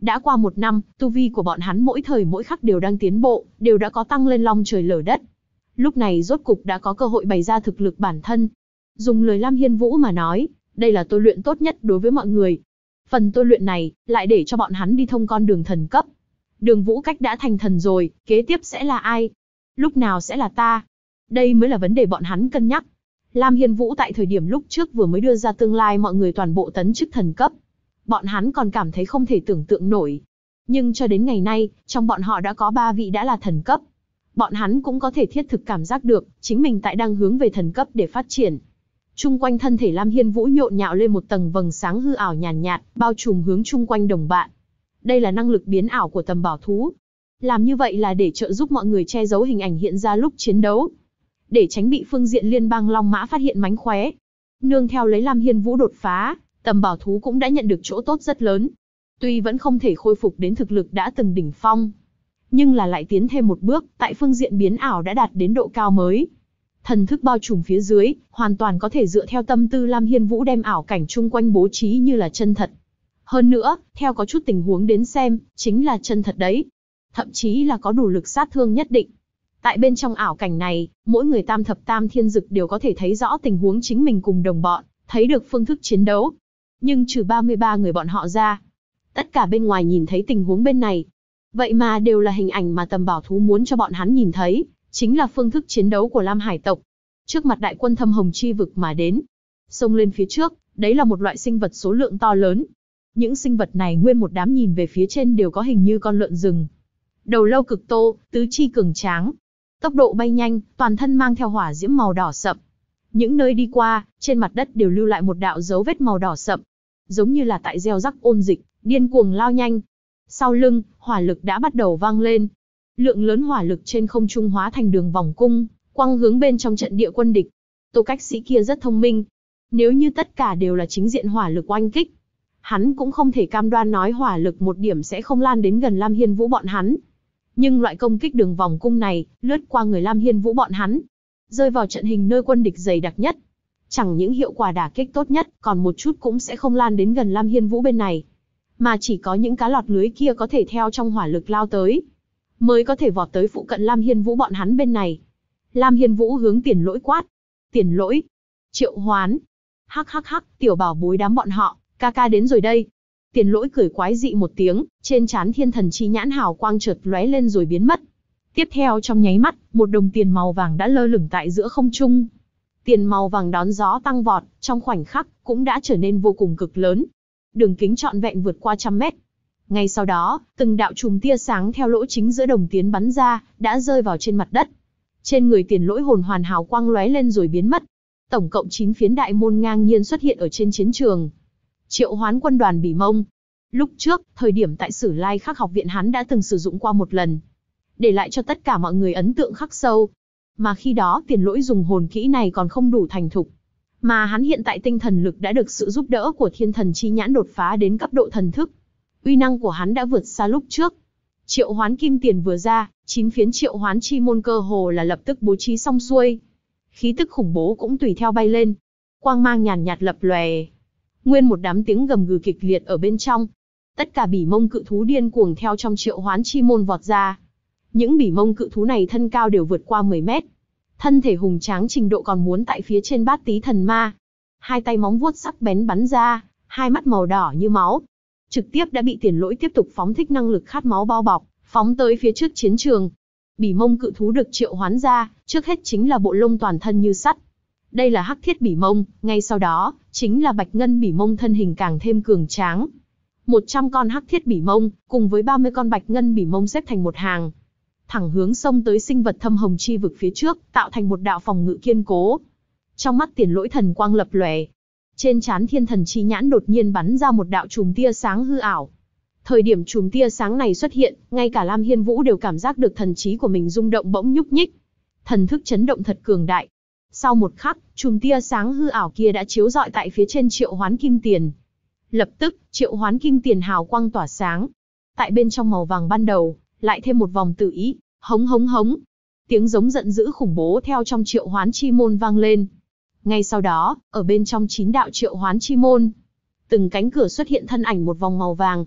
Đã qua 1 năm, tu vi của bọn hắn mỗi thời mỗi khắc đều đang tiến bộ, đều đã có tăng lên long trời lở đất. Lúc này rốt cục đã có cơ hội bày ra thực lực bản thân. Dùng lời Lam Hiên Vũ mà nói, đây là tôi luyện tốt nhất đối với mọi người. Phần tôi luyện này, lại để cho bọn hắn đi thông con đường thần cấp. Đường Vũ Cách đã thành thần rồi, kế tiếp sẽ là ai? Lúc nào sẽ là ta? Đây mới là vấn đề bọn hắn cân nhắc. Lam Hiên Vũ tại thời điểm lúc trước vừa mới đưa ra tương lai mọi người toàn bộ tấn chức thần cấp. Bọn hắn còn cảm thấy không thể tưởng tượng nổi. Nhưng cho đến ngày nay, trong bọn họ đã có 3 vị đã là thần cấp. Bọn hắn cũng có thể thiết thực cảm giác được, chính mình tại đang hướng về thần cấp để phát triển. Trung quanh thân thể Lam Hiên Vũ nhộn nhạo lên một tầng vầng sáng hư ảo nhàn nhạt, bao trùm hướng chung quanh đồng bạn. Đây là năng lực biến ảo của tầm bảo thú. Làm như vậy là để trợ giúp mọi người che giấu hình ảnh hiện ra lúc chiến đấu, để tránh bị phương diện liên bang Long Mã phát hiện mánh khóe. Nương theo lấy Lam Hiên Vũ đột phá, tầm bảo thú cũng đã nhận được chỗ tốt rất lớn. Tuy vẫn không thể khôi phục đến thực lực đã từng đỉnh phong, nhưng là lại tiến thêm một bước, tại phương diện biến ảo đã đạt đến độ cao mới. Thần thức bao trùm phía dưới, hoàn toàn có thể dựa theo tâm tư Lam Hiên Vũ đem ảo cảnh chung quanh bố trí như là chân thật. Hơn nữa, theo có chút tình huống đến xem, chính là chân thật đấy. Thậm chí là có đủ lực sát thương nhất định. Tại bên trong ảo cảnh này, mỗi người tam thập tam thiên dực đều có thể thấy rõ tình huống chính mình cùng đồng bọn, thấy được phương thức chiến đấu. Nhưng trừ 33 người bọn họ ra, tất cả bên ngoài nhìn thấy tình huống bên này. Vậy mà đều là hình ảnh mà tầm bảo thú muốn cho bọn hắn nhìn thấy, chính là phương thức chiến đấu của Lam Hải tộc. Trước mặt đại quân thâm hồng chi vực mà đến, xông lên phía trước, đấy là một loại sinh vật số lượng to lớn. Những sinh vật này nguyên một đám nhìn về phía trên đều có hình như con lợn rừng. Đầu lâu cực tô, tứ chi cường tráng, tốc độ bay nhanh, toàn thân mang theo hỏa diễm màu đỏ sậm. Những nơi đi qua, trên mặt đất đều lưu lại một đạo dấu vết màu đỏ sậm, giống như là tại gieo rắc ôn dịch, điên cuồng lao nhanh. Sau lưng, hỏa lực đã bắt đầu vang lên. Lượng lớn hỏa lực trên không trung hóa thành đường vòng cung, quăng hướng bên trong trận địa quân địch. Tô Cách Sĩ kia rất thông minh. Nếu như tất cả đều là chính diện hỏa lực oanh kích, hắn cũng không thể cam đoan nói hỏa lực một điểm sẽ không lan đến gần Lam Hiên Vũ bọn hắn. Nhưng loại công kích đường vòng cung này, lướt qua người Lam Hiên Vũ bọn hắn, rơi vào trận hình nơi quân địch dày đặc nhất. Chẳng những hiệu quả đả kích tốt nhất, còn một chút cũng sẽ không lan đến gần Lam Hiên Vũ bên này. Mà chỉ có những cá lọt lưới kia có thể theo trong hỏa lực lao tới, mới có thể vọt tới phụ cận Lam Hiên Vũ bọn hắn bên này. Lam Hiên Vũ hướng Tiền Lỗi quát. Tiền Lỗi. Triệu Hoán. Hắc hắc hắc, tiểu bảo bối đám bọn họ, ca ca đến rồi đây. Tiền Lỗi cười quái dị một tiếng, trên trán thiên thần chi nhãn hào quang chợt lóe lên rồi biến mất. Tiếp theo trong nháy mắt, một đồng tiền màu vàng đã lơ lửng tại giữa không trung. Tiền màu vàng đón gió tăng vọt, trong khoảnh khắc, cũng đã trở nên vô cùng cực lớn. Đường kính trọn vẹn vượt qua 100 mét. Ngay sau đó, từng đạo chùm tia sáng theo lỗ chính giữa đồng tiền bắn ra, đã rơi vào trên mặt đất. Trên người Tiền Lỗi hồn hoàn hào quang lóe lên rồi biến mất. Tổng cộng 9 phiến đại môn ngang nhiên xuất hiện ở trên chiến trường. Triệu Hoán quân đoàn Bỉ Mông. Lúc trước, thời điểm tại Sử Lai Khắc học viện hắn đã từng sử dụng qua một lần, để lại cho tất cả mọi người ấn tượng khắc sâu. Mà khi đó Tiền Lỗi dùng hồn kỹ này còn không đủ thành thục, mà hắn hiện tại tinh thần lực đã được sự giúp đỡ của thiên thần chi nhãn đột phá đến cấp độ thần thức. Uy năng của hắn đã vượt xa lúc trước. Triệu Hoán kim tiền vừa ra, 9 phiến triệu hoán chi môn cơ hồ là lập tức bố trí xong xuôi. Khí tức khủng bố cũng tùy theo bay lên. Quang mang nhàn nhạt lập lòe. Nguyên một đám tiếng gầm gừ kịch liệt ở bên trong. Tất cả Bỉ Mông cự thú điên cuồng theo trong triệu hoán chi môn vọt ra. Những Bỉ Mông cự thú này thân cao đều vượt qua 10 mét. Thân thể hùng tráng trình độ còn muốn tại phía trên Bát Tý thần ma. Hai tay móng vuốt sắc bén bắn ra, hai mắt màu đỏ như máu. Trực tiếp đã bị Tiền Lỗi tiếp tục phóng thích năng lực khát máu bao bọc, phóng tới phía trước chiến trường. Bỉ Mông cự thú được triệu hoán ra, trước hết chính là bộ lông toàn thân như sắt. Đây là Hắc Thiết Bỉ Mông, ngay sau đó, chính là Bạch Ngân Bỉ Mông thân hình càng thêm cường tráng. 100 con Hắc Thiết Bỉ Mông, cùng với 30 con Bạch Ngân Bỉ Mông xếp thành một hàng, thẳng hướng xông tới sinh vật thâm hồng chi vực phía trước, tạo thành một đạo phòng ngự kiên cố. Trong mắt Tiền Lỗi thần quang lập lòe. Trên trán thiên thần chi nhãn đột nhiên bắn ra một đạo chùm tia sáng hư ảo. Thời điểm chùm tia sáng này xuất hiện, ngay cả Lam Hiên Vũ đều cảm giác được thần trí của mình rung động bỗng nhúc nhích. Thần thức chấn động thật cường đại. Sau một khắc, chùm tia sáng hư ảo kia đã chiếu rọi tại phía trên triệu hoán kim tiền. Lập tức, triệu hoán kim tiền hào quang tỏa sáng. Tại bên trong màu vàng ban đầu, lại thêm một vòng tự ý, hống hống hống. Tiếng giống giận dữ khủng bố theo trong triệu hoán chi môn vang lên. Ngay sau đó, ở bên trong 9 đạo triệu hoán chi môn, từng cánh cửa xuất hiện thân ảnh một vòng màu vàng.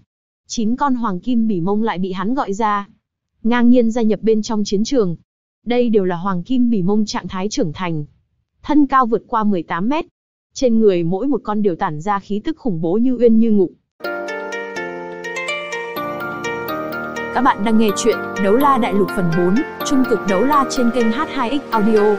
9 con hoàng kim bỉ mông lại bị hắn gọi ra, ngang nhiên gia nhập bên trong chiến trường. Đây đều là hoàng kim bỉ mông trạng thái trưởng thành, thân cao vượt qua 18 mét. Trên người mỗi một con đều tản ra khí tức khủng bố như uyên như ngục. Các bạn đang nghe chuyện Đấu La Đại Lục phần 4, Trung cực đấu la trên kênh H2X Audio.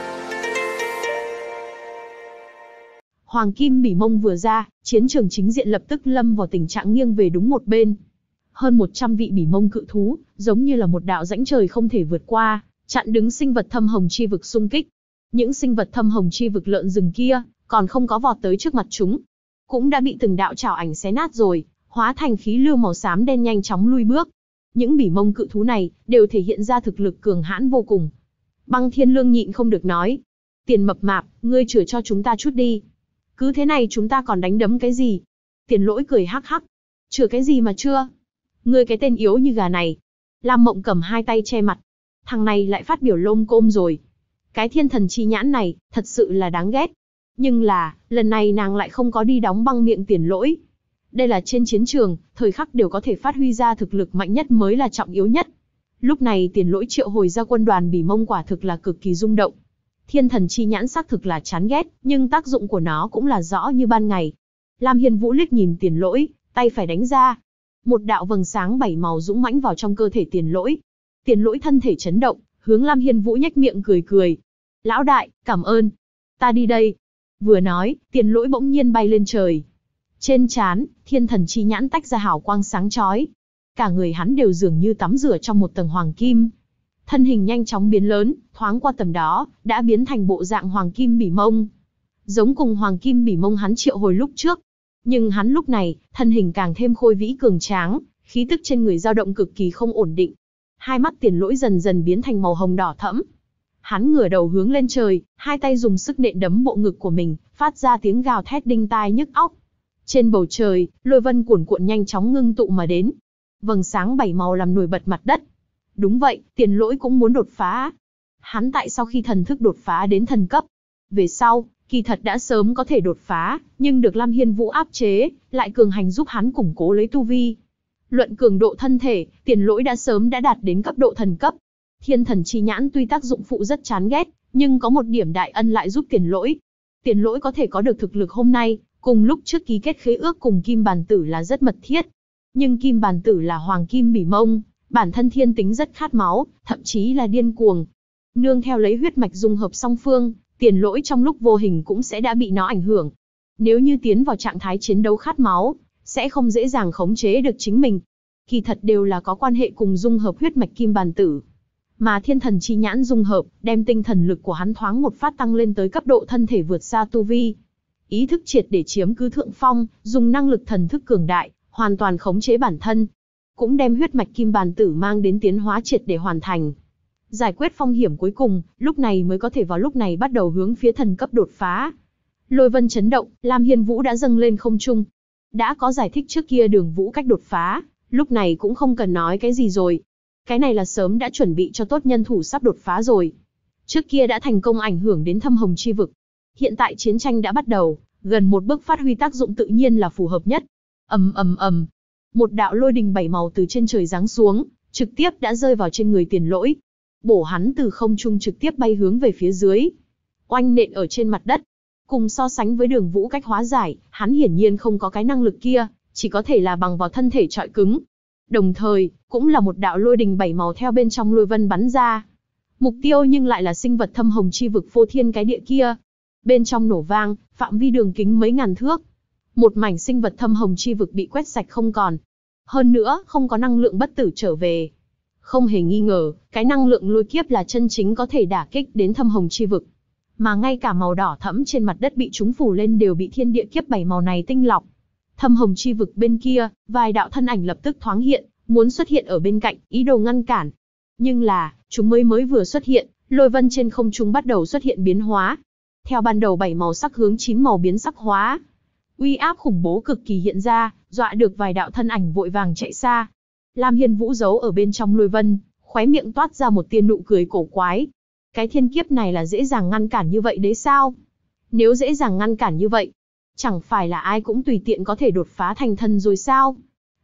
Hoàng kim bỉ mông vừa ra, chiến trường chính diện lập tức lâm vào tình trạng nghiêng về đúng một bên. Hơn 100 vị bỉ mông cự thú, giống như là một đạo rãnh trời không thể vượt qua, chặn đứng sinh vật thâm hồng chi vực xung kích. Những sinh vật thâm hồng chi vực lợn rừng kia, còn không có vọt tới trước mặt chúng, cũng đã bị từng đạo chảo ảnh xé nát rồi, hóa thành khí lưu màu xám đen nhanh chóng lui bước. Những bỉ mông cự thú này, đều thể hiện ra thực lực cường hãn vô cùng. Băng Thiên Lương nhịn không được nói. Tiền mập mạp, ngươi chừa cho chúng ta chút đi. Cứ thế này chúng ta còn đánh đấm cái gì? Tiền Lỗi cười hắc hắc. Chừa cái gì mà chưa? Ngươi cái tên yếu như gà này. Lam Mộng cầm hai tay che mặt. Thằng này lại phát biểu lôm côm rồi. Cái thiên thần chi nhãn này, thật sự là đáng ghét. Nhưng là, lần này nàng lại không có đi đóng băng miệng Tiền Lỗi. Đây là trên chiến trường, thời khắc đều có thể phát huy ra thực lực mạnh nhất mới là trọng yếu nhất. Lúc này Tiền Lỗi triệu hồi ra quân đoàn bỉ mông quả thực là cực kỳ rung động. Thiên thần chi nhãn xác thực là chán ghét, nhưng tác dụng của nó cũng là rõ như ban ngày. Lam Hiên Vũ liếc nhìn Tiền Lỗi, tay phải đánh ra. Một đạo vầng sáng 7 màu dũng mãnh vào trong cơ thể Tiền Lỗi. Tiền Lỗi thân thể chấn động, hướng Lam Hiên Vũ nhếch miệng cười cười. Lão đại, cảm ơn. Ta đi đây. Vừa nói, Tiền Lỗi bỗng nhiên bay lên trời. Trên trán, thiên thần chi nhãn tách ra hào quang sáng chói. Cả người hắn đều dường như tắm rửa trong một tầng hoàng kim. Thân hình nhanh chóng biến lớn, thoáng qua tầm đó, đã biến thành bộ dạng hoàng kim bỉ mông. Giống cùng hoàng kim bỉ mông hắn triệu hồi lúc trước. Nhưng hắn lúc này, thân hình càng thêm khôi vĩ cường tráng, khí tức trên người dao động cực kỳ không ổn định. Hai mắt Tiền Lỗi dần dần biến thành màu hồng đỏ thẫm. Hắn ngửa đầu hướng lên trời, hai tay dùng sức nện đấm bộ ngực của mình, phát ra tiếng gào thét đinh tai nhức óc. Trên bầu trời, lôi vân cuồn cuộn nhanh chóng ngưng tụ mà đến. Vầng sáng 7 màu làm nổi bật mặt đất. Đúng vậy, Tiền Lỗi cũng muốn đột phá. Hắn tại sau khi thần thức đột phá đến thần cấp, về sau, kỳ thật đã sớm có thể đột phá, nhưng được Lam Hiên Vũ áp chế, lại cường hành giúp hắn củng cố lấy tu vi. Luận cường độ thân thể, Tiền Lỗi đã sớm đã đạt đến cấp độ thần cấp. Thiên thần chi nhãn tuy tác dụng phụ rất chán ghét, nhưng có một điểm đại ân lại giúp Tiền Lỗi. Tiền Lỗi có thể có được thực lực hôm nay, cùng lúc trước ký kết khế ước cùng Kim Bàn Tử là rất mật thiết. Nhưng Kim Bàn Tử là hoàng kim bỉ mông, bản thân thiên tính rất khát máu, thậm chí là điên cuồng. Nương theo lấy huyết mạch dung hợp song phương, Tiền Lỗi trong lúc vô hình cũng sẽ đã bị nó ảnh hưởng. Nếu như tiến vào trạng thái chiến đấu khát máu, sẽ không dễ dàng khống chế được chính mình. Kỳ thật đều là có quan hệ cùng dung hợp huyết mạch Kim Bàn Tử. Mà thiên thần chi nhãn dung hợp, đem tinh thần lực của hắn thoáng một phát tăng lên tới cấp độ thân thể vượt xa tu vi. Ý thức triệt để chiếm cứ thượng phong, dùng năng lực thần thức cường đại, hoàn toàn khống chế bản thân. Cũng đem huyết mạch Kim Bàn Tử mang đến tiến hóa triệt để hoàn thành. Giải quyết phong hiểm cuối cùng, lúc này mới có thể vào lúc này bắt đầu hướng phía thần cấp đột phá. Lôi vân chấn động, Lam Hiên Vũ đã dâng lên không trung. Đã có giải thích trước kia Đường Vũ cách đột phá, lúc này cũng không cần nói cái gì rồi. Cái này là sớm đã chuẩn bị cho tốt nhân thủ sắp đột phá rồi. Trước kia đã thành công ảnh hưởng đến thâm hồng chi vực. Hiện tại chiến tranh đã bắt đầu, gần một bước phát huy tác dụng tự nhiên là phù hợp nhất. Ầm ầm ầm. Một đạo lôi đình 7 màu từ trên trời giáng xuống, trực tiếp đã rơi vào trên người Tiền Lỗi. Bổ hắn từ không trung trực tiếp bay hướng về phía dưới. Oanh nện ở trên mặt đất. Cùng so sánh với Đường Vũ cách hóa giải, hắn hiển nhiên không có cái năng lực kia, chỉ có thể là bằng vào thân thể trọi cứng. Đồng thời, cũng là một đạo lôi đình 7 màu theo bên trong lôi vân bắn ra. Mục tiêu nhưng lại là sinh vật thâm hồng chi vực phô thiên cái địa kia. Bên trong nổ vang, phạm vi đường kính mấy ngàn thước. Một mảnh sinh vật thâm hồng chi vực bị quét sạch không còn. Hơn nữa, không có năng lượng bất tử trở về. Không hề nghi ngờ, cái năng lượng lôi kiếp là chân chính có thể đả kích đến thâm hồng chi vực. Mà ngay cả màu đỏ thẫm trên mặt đất bị chúng phủ lên đều bị thiên địa kiếp 7 màu này tinh lọc. Thâm hồng chi vực bên kia, vài đạo thân ảnh lập tức thoáng hiện, muốn xuất hiện ở bên cạnh, ý đồ ngăn cản. Nhưng là, chúng mới vừa xuất hiện, lôi vân trên không trung bắt đầu xuất hiện biến hóa. Theo ban đầu 7 màu sắc hướng 9 màu biến sắc hóa. Uy áp khủng bố cực kỳ hiện ra, dọa được vài đạo thân ảnh vội vàng chạy xa. Lam Hiên Vũ giấu ở bên trong lôi vân, khóe miệng toát ra một tia nụ cười cổ quái. Cái thiên kiếp này là dễ dàng ngăn cản như vậy đấy sao? Nếu dễ dàng ngăn cản như vậy, chẳng phải là ai cũng tùy tiện có thể đột phá thành thần rồi sao?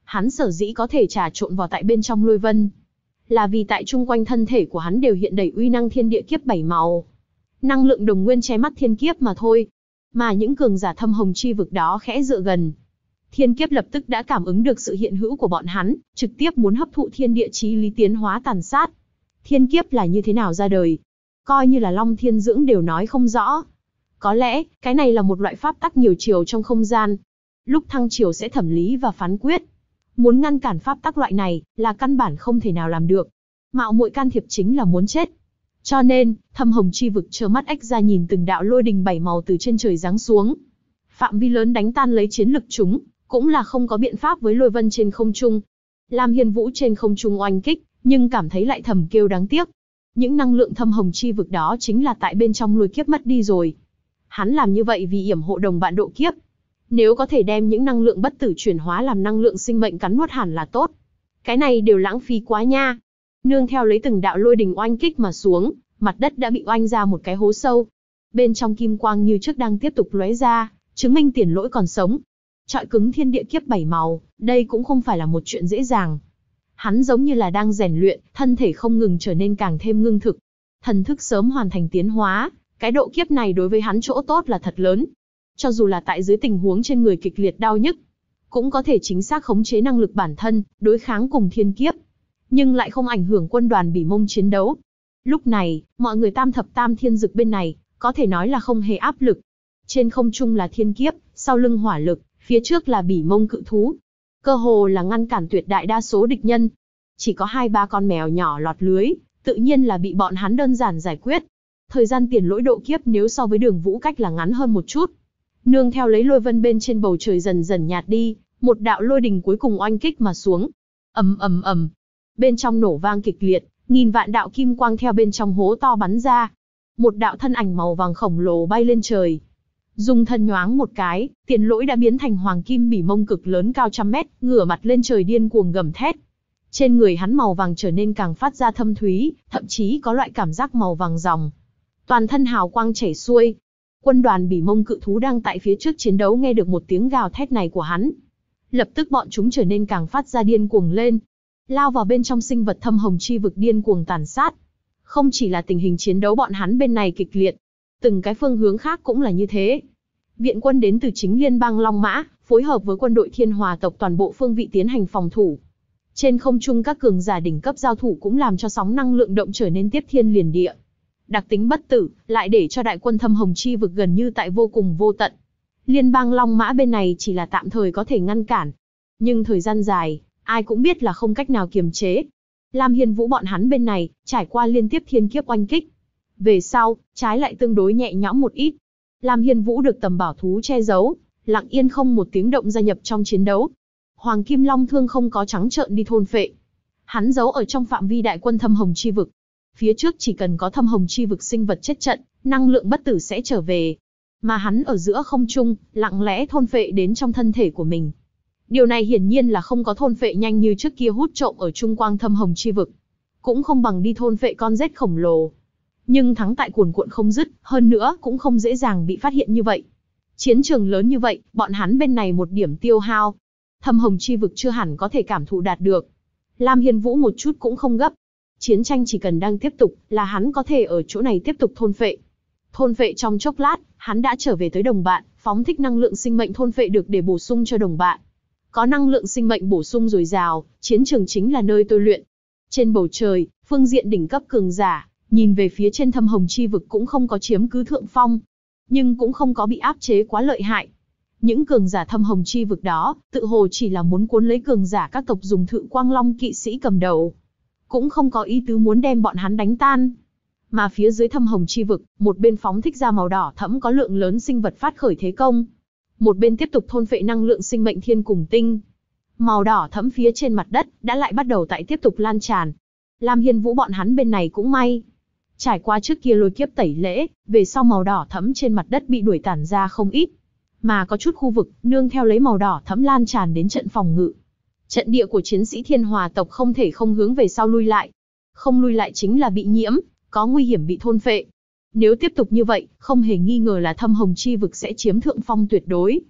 Hắn sở dĩ có thể trà trộn vào tại bên trong lôi vân, là vì tại chung quanh thân thể của hắn đều hiện đầy uy năng thiên địa kiếp 7 màu. Năng lượng đồng nguyên che mắt thiên kiếp mà thôi. Mà những cường giả thâm hồng chi vực đó khẽ dựa gần, thiên kiếp lập tức đã cảm ứng được sự hiện hữu của bọn hắn, trực tiếp muốn hấp thụ thiên địa chí lý tiến hóa tàn sát. Thiên kiếp là như thế nào ra đời? Coi như là Long Thiên Dưỡng đều nói không rõ. Có lẽ, cái này là một loại pháp tắc nhiều chiều trong không gian. Lúc thăng chiều sẽ thẩm lý và phán quyết. Muốn ngăn cản pháp tắc loại này, là căn bản không thể nào làm được. Mạo muội can thiệp chính là muốn chết. Cho nên, thâm hồng chi vực trơ mắt ếch ra nhìn từng đạo lôi đình 7 màu từ trên trời giáng xuống. Phạm vi lớn đánh tan lấy chiến lực chúng, cũng là không có biện pháp với lôi vân trên không trung. Lam Hiên Vũ trên không trung oanh kích, nhưng cảm thấy lại thầm kêu đáng tiếc. Những năng lượng thâm hồng chi vực đó chính là tại bên trong lôi kiếp mất đi rồi. Hắn làm như vậy vì yểm hộ đồng bạn độ kiếp. Nếu có thể đem những năng lượng bất tử chuyển hóa làm năng lượng sinh mệnh cắn nuốt hẳn là tốt. Cái này đều lãng phí quá nha. Nương theo lấy từng đạo lôi đình oanh kích mà xuống, mặt đất đã bị oanh ra một cái hố sâu. Bên trong kim quang như trước đang tiếp tục lóe ra, chứng minh Tiền Lỗi còn sống. Trọi cứng thiên địa kiếp 7 màu, đây cũng không phải là một chuyện dễ dàng. Hắn giống như là đang rèn luyện, thân thể không ngừng trở nên càng thêm ngưng thực. Thần thức sớm hoàn thành tiến hóa, cái độ kiếp này đối với hắn chỗ tốt là thật lớn. Cho dù là tại dưới tình huống trên người kịch liệt đau nhức, cũng có thể chính xác khống chế năng lực bản thân, đối kháng cùng thiên kiếp. Nhưng lại không ảnh hưởng quân đoàn Bỉ Mông chiến đấu. Lúc này, mọi người tam thập tam thiên dực bên này, có thể nói là không hề áp lực. Trên không trung là thiên kiếp, sau lưng hỏa lực, phía trước là Bỉ Mông cự thú. Cơ hồ là ngăn cản tuyệt đại đa số địch nhân. Chỉ có 2-3 con mèo nhỏ lọt lưới, tự nhiên là bị bọn hắn đơn giản giải quyết. Thời gian Tiền Lỗi độ kiếp nếu so với Đường Vũ cách là ngắn hơn một chút. Nương theo lấy lôi vân bên trên bầu trời dần dần nhạt đi, một đạo lôi đình cuối cùng oanh kích mà xuống. Ầm ầm ầm. Bên trong nổ vang kịch liệt, nghìn vạn đạo kim quang theo bên trong hố to bắn ra. Một đạo thân ảnh màu vàng khổng lồ bay lên trời. Dùng thân nhoáng một cái, Tiền Lỗi đã biến thành hoàng kim Bỉ Mông cực lớn cao trăm mét, ngửa mặt lên trời điên cuồng gầm thét. Trên người hắn màu vàng trở nên càng phát ra thâm thúy, thậm chí có loại cảm giác màu vàng ròng. Toàn thân hào quang chảy xuôi. Quân đoàn Bỉ Mông cự thú đang tại phía trước chiến đấu nghe được một tiếng gào thét này của hắn. Lập tức bọn chúng trở nên càng phát ra điên cuồng lên. Lao vào bên trong sinh vật thâm hồng chi vực điên cuồng tàn sát. Không chỉ là tình hình chiến đấu bọn hắn bên này kịch liệt, từng cái phương hướng khác cũng là như thế. Viện quân đến từ chính liên bang Long Mã, phối hợp với quân đội Thiên Hòa tộc toàn bộ phương vị tiến hành phòng thủ. Trên không trung các cường giả đỉnh cấp giao thủ cũng làm cho sóng năng lượng động trở nên tiếp thiên liền địa. Đặc tính bất tử, lại để cho đại quân thâm hồng chi vực gần như tại vô cùng vô tận. Liên bang Long Mã bên này chỉ là tạm thời có thể ngăn cản. Nhưng thời gian dài, ai cũng biết là không cách nào kiềm chế. Lam Hiên Vũ bọn hắn bên này, trải qua liên tiếp thiên kiếp oanh kích. Về sau, trái lại tương đối nhẹ nhõm một ít. Lam Hiên Vũ được tầm bảo thú che giấu, lặng yên không một tiếng động gia nhập trong chiến đấu. Hoàng Kim Long Thương không có trắng trợn đi thôn phệ. Hắn giấu ở trong phạm vi đại quân thâm hồng chi vực. Phía trước chỉ cần có thâm hồng chi vực sinh vật chết trận, năng lượng bất tử sẽ trở về. Mà hắn ở giữa không trung, lặng lẽ thôn phệ đến trong thân thể của mình. Điều này hiển nhiên là không có thôn phệ nhanh như trước kia hút trộm ở trung quang thâm hồng chi vực. Cũng không bằng đi thôn phệ con rết khổng lồ. Nhưng thắng tại cuồn cuộn không dứt, hơn nữa cũng không dễ dàng bị phát hiện như vậy. Chiến trường lớn như vậy, bọn hắn bên này một điểm tiêu hao. Thâm hồng chi vực chưa hẳn có thể cảm thụ đạt được. Lam Hiên Vũ một chút cũng không gấp. Chiến tranh chỉ cần đang tiếp tục, là hắn có thể ở chỗ này tiếp tục thôn phệ. Thôn phệ trong chốc lát, hắn đã trở về tới đồng bạn, phóng thích năng lượng sinh mệnh thôn phệ được để bổ sung cho đồng bạn. Có năng lượng sinh mệnh bổ sung dồi dào, chiến trường chính là nơi tôi luyện. Trên bầu trời, phương diện đỉnh cấp cường giả, nhìn về phía trên thâm hồng chi vực cũng không có chiếm cứ thượng phong, nhưng cũng không có bị áp chế quá lợi hại. Những cường giả thâm hồng chi vực đó, tự hồ chỉ là muốn cuốn lấy cường giả các tộc dùng Thự Quang Long kỵ sĩ cầm đầu, cũng không có ý tứ muốn đem bọn hắn đánh tan. Mà phía dưới thâm hồng chi vực, một bên phóng thích ra màu đỏ thẫm có lượng lớn sinh vật phát khởi thế công, một bên tiếp tục thôn phệ năng lượng sinh mệnh thiên cùng tinh. Màu đỏ thẫm phía trên mặt đất đã lại bắt đầu tại tiếp tục lan tràn. Lam Hiên Vũ bọn hắn bên này cũng may, trải qua trước kia lôi kiếp tẩy lễ, về sau màu đỏ thẫm trên mặt đất bị đuổi tản ra không ít, mà có chút khu vực nương theo lấy màu đỏ thẫm lan tràn đến trận phòng ngự. Trận địa của chiến sĩ Thiên Hòa tộc không thể không hướng về sau lui lại. Không lui lại chính là bị nhiễm, có nguy hiểm bị thôn phệ. Nếu tiếp tục như vậy, không hề nghi ngờ là thâm hồng chi vực sẽ chiếm thượng phong tuyệt đối.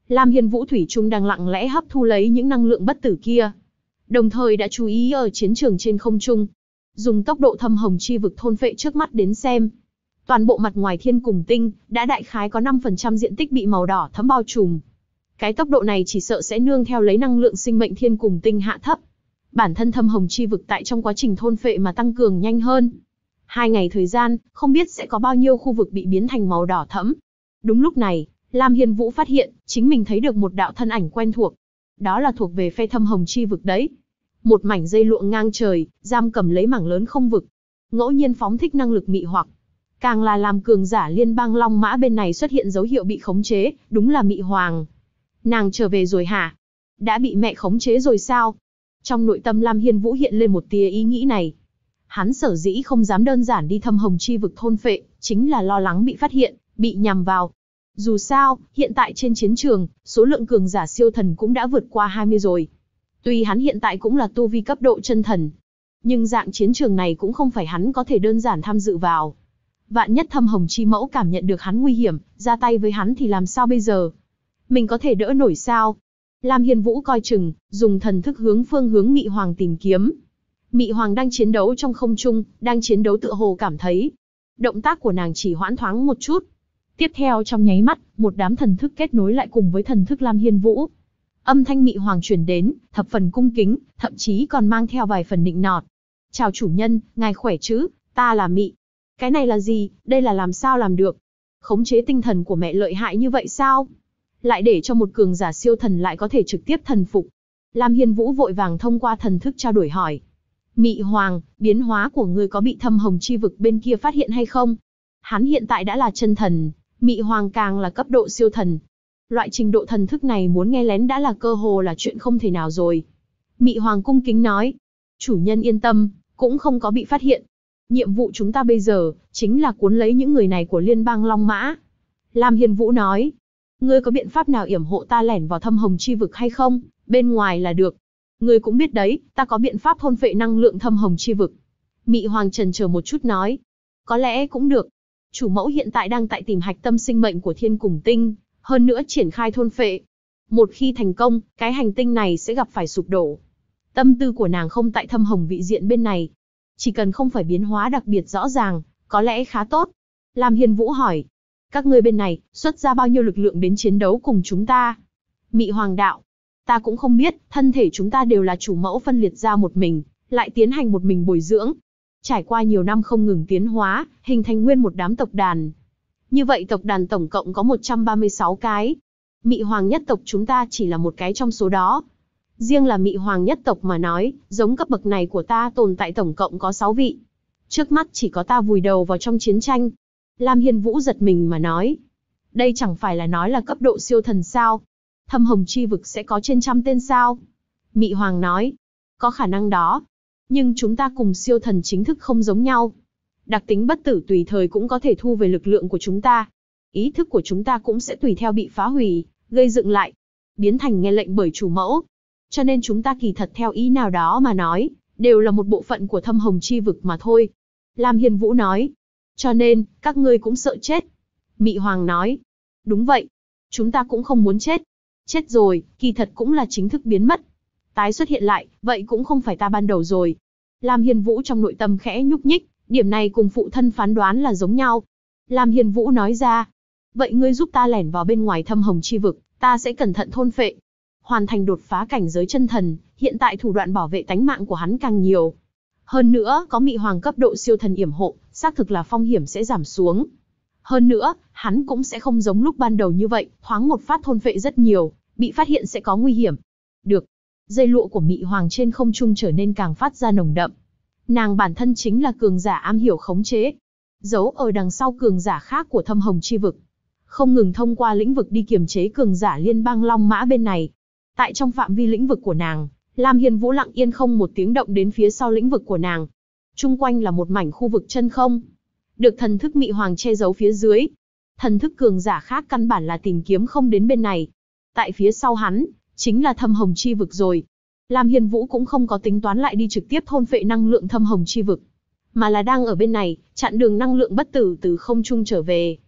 Lam Hiên Vũ thủy chung đang lặng lẽ hấp thu lấy những năng lượng bất tử kia, đồng thời đã chú ý ở chiến trường trên không trung. Dùng tốc độ thâm hồng chi vực thôn phệ trước mắt đến xem, toàn bộ mặt ngoài thiên cùng tinh đã đại khái có 5% diện tích bị màu đỏ thẫm bao trùm. Cái tốc độ này chỉ sợ sẽ nương theo lấy năng lượng sinh mệnh thiên cùng tinh hạ thấp. Bản thân thâm hồng chi vực tại trong quá trình thôn phệ mà tăng cường nhanh hơn. 2 ngày thời gian, không biết sẽ có bao nhiêu khu vực bị biến thành màu đỏ thẫm. Đúng lúc này, Lam Hiên Vũ phát hiện, chính mình thấy được một đạo thân ảnh quen thuộc. Đó là thuộc về phe thâm hồng chi vực đấy. Một mảnh dây lụa ngang trời, giam cầm lấy mảng lớn không vực. Ngẫu nhiên phóng thích năng lực mị hoặc. Càng là làm cường giả liên bang Long Mã bên này xuất hiện dấu hiệu bị khống chế, đúng là Mị Hoàng. Nàng trở về rồi hả? Đã bị mẹ khống chế rồi sao? Trong nội tâm Lam Hiên Vũ hiện lên một tia ý nghĩ này. Hắn sở dĩ không dám đơn giản đi thâm hồng chi vực thôn phệ, chính là lo lắng bị phát hiện, bị nhằm vào. Dù sao, hiện tại trên chiến trường, số lượng cường giả siêu thần cũng đã vượt qua 20 rồi. Tuy hắn hiện tại cũng là tu vi cấp độ chân thần, nhưng dạng chiến trường này cũng không phải hắn có thể đơn giản tham dự vào. Vạn nhất thâm hồng chi mẫu cảm nhận được hắn nguy hiểm, ra tay với hắn thì làm sao bây giờ? Mình có thể đỡ nổi sao? Lam Hiên Vũ coi chừng, dùng thần thức hướng phương hướng Mị Hoàng tìm kiếm. Mị Hoàng đang chiến đấu trong không trung, đang chiến đấu tựa hồ cảm thấy. Động tác của nàng chỉ hoãn thoáng một chút. Tiếp theo trong nháy mắt, một đám thần thức kết nối lại cùng với thần thức Lam Hiên Vũ. Âm thanh Mị Hoàng truyền đến, thập phần cung kính, thậm chí còn mang theo vài phần nịnh nọt. Chào chủ nhân, ngài khỏe chứ, ta là Mị. Cái này là gì, đây là làm sao làm được? Khống chế tinh thần của mẹ lợi hại như vậy sao? Lại để cho một cường giả siêu thần lại có thể trực tiếp thần phục. Lam Hiên Vũ vội vàng thông qua thần thức trao đổi hỏi. Mị Hoàng, biến hóa của ngươi có bị thâm hồng chi vực bên kia phát hiện hay không? Hắn hiện tại đã là chân thần, Mị Hoàng càng là cấp độ siêu thần. Loại trình độ thần thức này muốn nghe lén đã là cơ hồ là chuyện không thể nào rồi. Mị Hoàng cung kính nói. Chủ nhân yên tâm, cũng không có bị phát hiện. Nhiệm vụ chúng ta bây giờ, chính là cuốn lấy những người này của liên bang Long Mã. Lam Hiên Vũ nói. Ngươi có biện pháp nào yểm hộ ta lẻn vào thâm hồng chi vực hay không? Bên ngoài là được. Ngươi cũng biết đấy, ta có biện pháp thôn phệ năng lượng thâm hồng chi vực. Mị Hoàng chần chờ một chút nói. Có lẽ cũng được. Chủ mẫu hiện tại đang tại tìm hạch tâm sinh mệnh của thiên cùng tinh, hơn nữa triển khai thôn phệ. Một khi thành công, cái hành tinh này sẽ gặp phải sụp đổ. Tâm tư của nàng không tại thâm hồng vị diện bên này. Chỉ cần không phải biến hóa đặc biệt rõ ràng, có lẽ khá tốt. Lam Hiên Vũ hỏi. Các ngươi bên này, xuất ra bao nhiêu lực lượng đến chiến đấu cùng chúng ta? Mị Hoàng đạo. Ta cũng không biết, thân thể chúng ta đều là chủ mẫu phân liệt ra một mình, lại tiến hành một mình bồi dưỡng. Trải qua nhiều năm không ngừng tiến hóa, hình thành nguyên một đám tộc đàn. Như vậy tộc đàn tổng cộng có 136 cái. Mị Hoàng nhất tộc chúng ta chỉ là một cái trong số đó. Riêng là Mị Hoàng nhất tộc mà nói, giống cấp bậc này của ta tồn tại tổng cộng có 6 vị. Trước mắt chỉ có ta vùi đầu vào trong chiến tranh. Lam Hiên Vũ giật mình mà nói. Đây chẳng phải là nói là cấp độ siêu thần sao? Thâm hồng chi vực sẽ có trên trăm tên sao? Mị Hoàng nói. Có khả năng đó. Nhưng chúng ta cùng siêu thần chính thức không giống nhau. Đặc tính bất tử tùy thời cũng có thể thu về lực lượng của chúng ta. Ý thức của chúng ta cũng sẽ tùy theo bị phá hủy, gây dựng lại, biến thành nghe lệnh bởi chủ mẫu. Cho nên chúng ta kỳ thật theo ý nào đó mà nói, đều là một bộ phận của thâm hồng chi vực mà thôi. Lam Hiên Vũ nói. Cho nên, các ngươi cũng sợ chết. Mị Hoàng nói. Đúng vậy. Chúng ta cũng không muốn chết. Chết rồi, kỳ thật cũng là chính thức biến mất. Tái xuất hiện lại, vậy cũng không phải ta ban đầu rồi. Lam Hiên Vũ trong nội tâm khẽ nhúc nhích, điểm này cùng phụ thân phán đoán là giống nhau. Lam Hiên Vũ nói ra. Vậy ngươi giúp ta lẻn vào bên ngoài thâm hồng chi vực, ta sẽ cẩn thận thôn phệ. Hoàn thành đột phá cảnh giới chân thần, hiện tại thủ đoạn bảo vệ tánh mạng của hắn càng nhiều. Hơn nữa, có Mị Hoàng cấp độ siêu thần yểm hộ, xác thực là phong hiểm sẽ giảm xuống. Hơn nữa, hắn cũng sẽ không giống lúc ban đầu như vậy, thoáng một phát thôn phệ rất nhiều, bị phát hiện sẽ có nguy hiểm. Được. Dây lụa của Mị Hoàng trên không trung trở nên càng phát ra nồng đậm. Nàng bản thân chính là cường giả am hiểu khống chế, giấu ở đằng sau cường giả khác của thâm hồng chi vực, không ngừng thông qua lĩnh vực đi kiềm chế cường giả liên bang Long Mã bên này. Tại trong phạm vi lĩnh vực của nàng, Lam Hiên Vũ lặng yên không một tiếng động đến phía sau lĩnh vực của nàng. Chung quanh là một mảnh khu vực chân không, được thần thức Mị Hoàng che giấu phía dưới. Thần thức cường giả khác căn bản là tìm kiếm không đến bên này. Tại phía sau hắn, chính là thâm hồng chi vực rồi. Lam Hiên Vũ cũng không có tính toán lại đi trực tiếp thôn phệ năng lượng thâm hồng chi vực, mà là đang ở bên này, chặn đường năng lượng bất tử từ không trung trở về.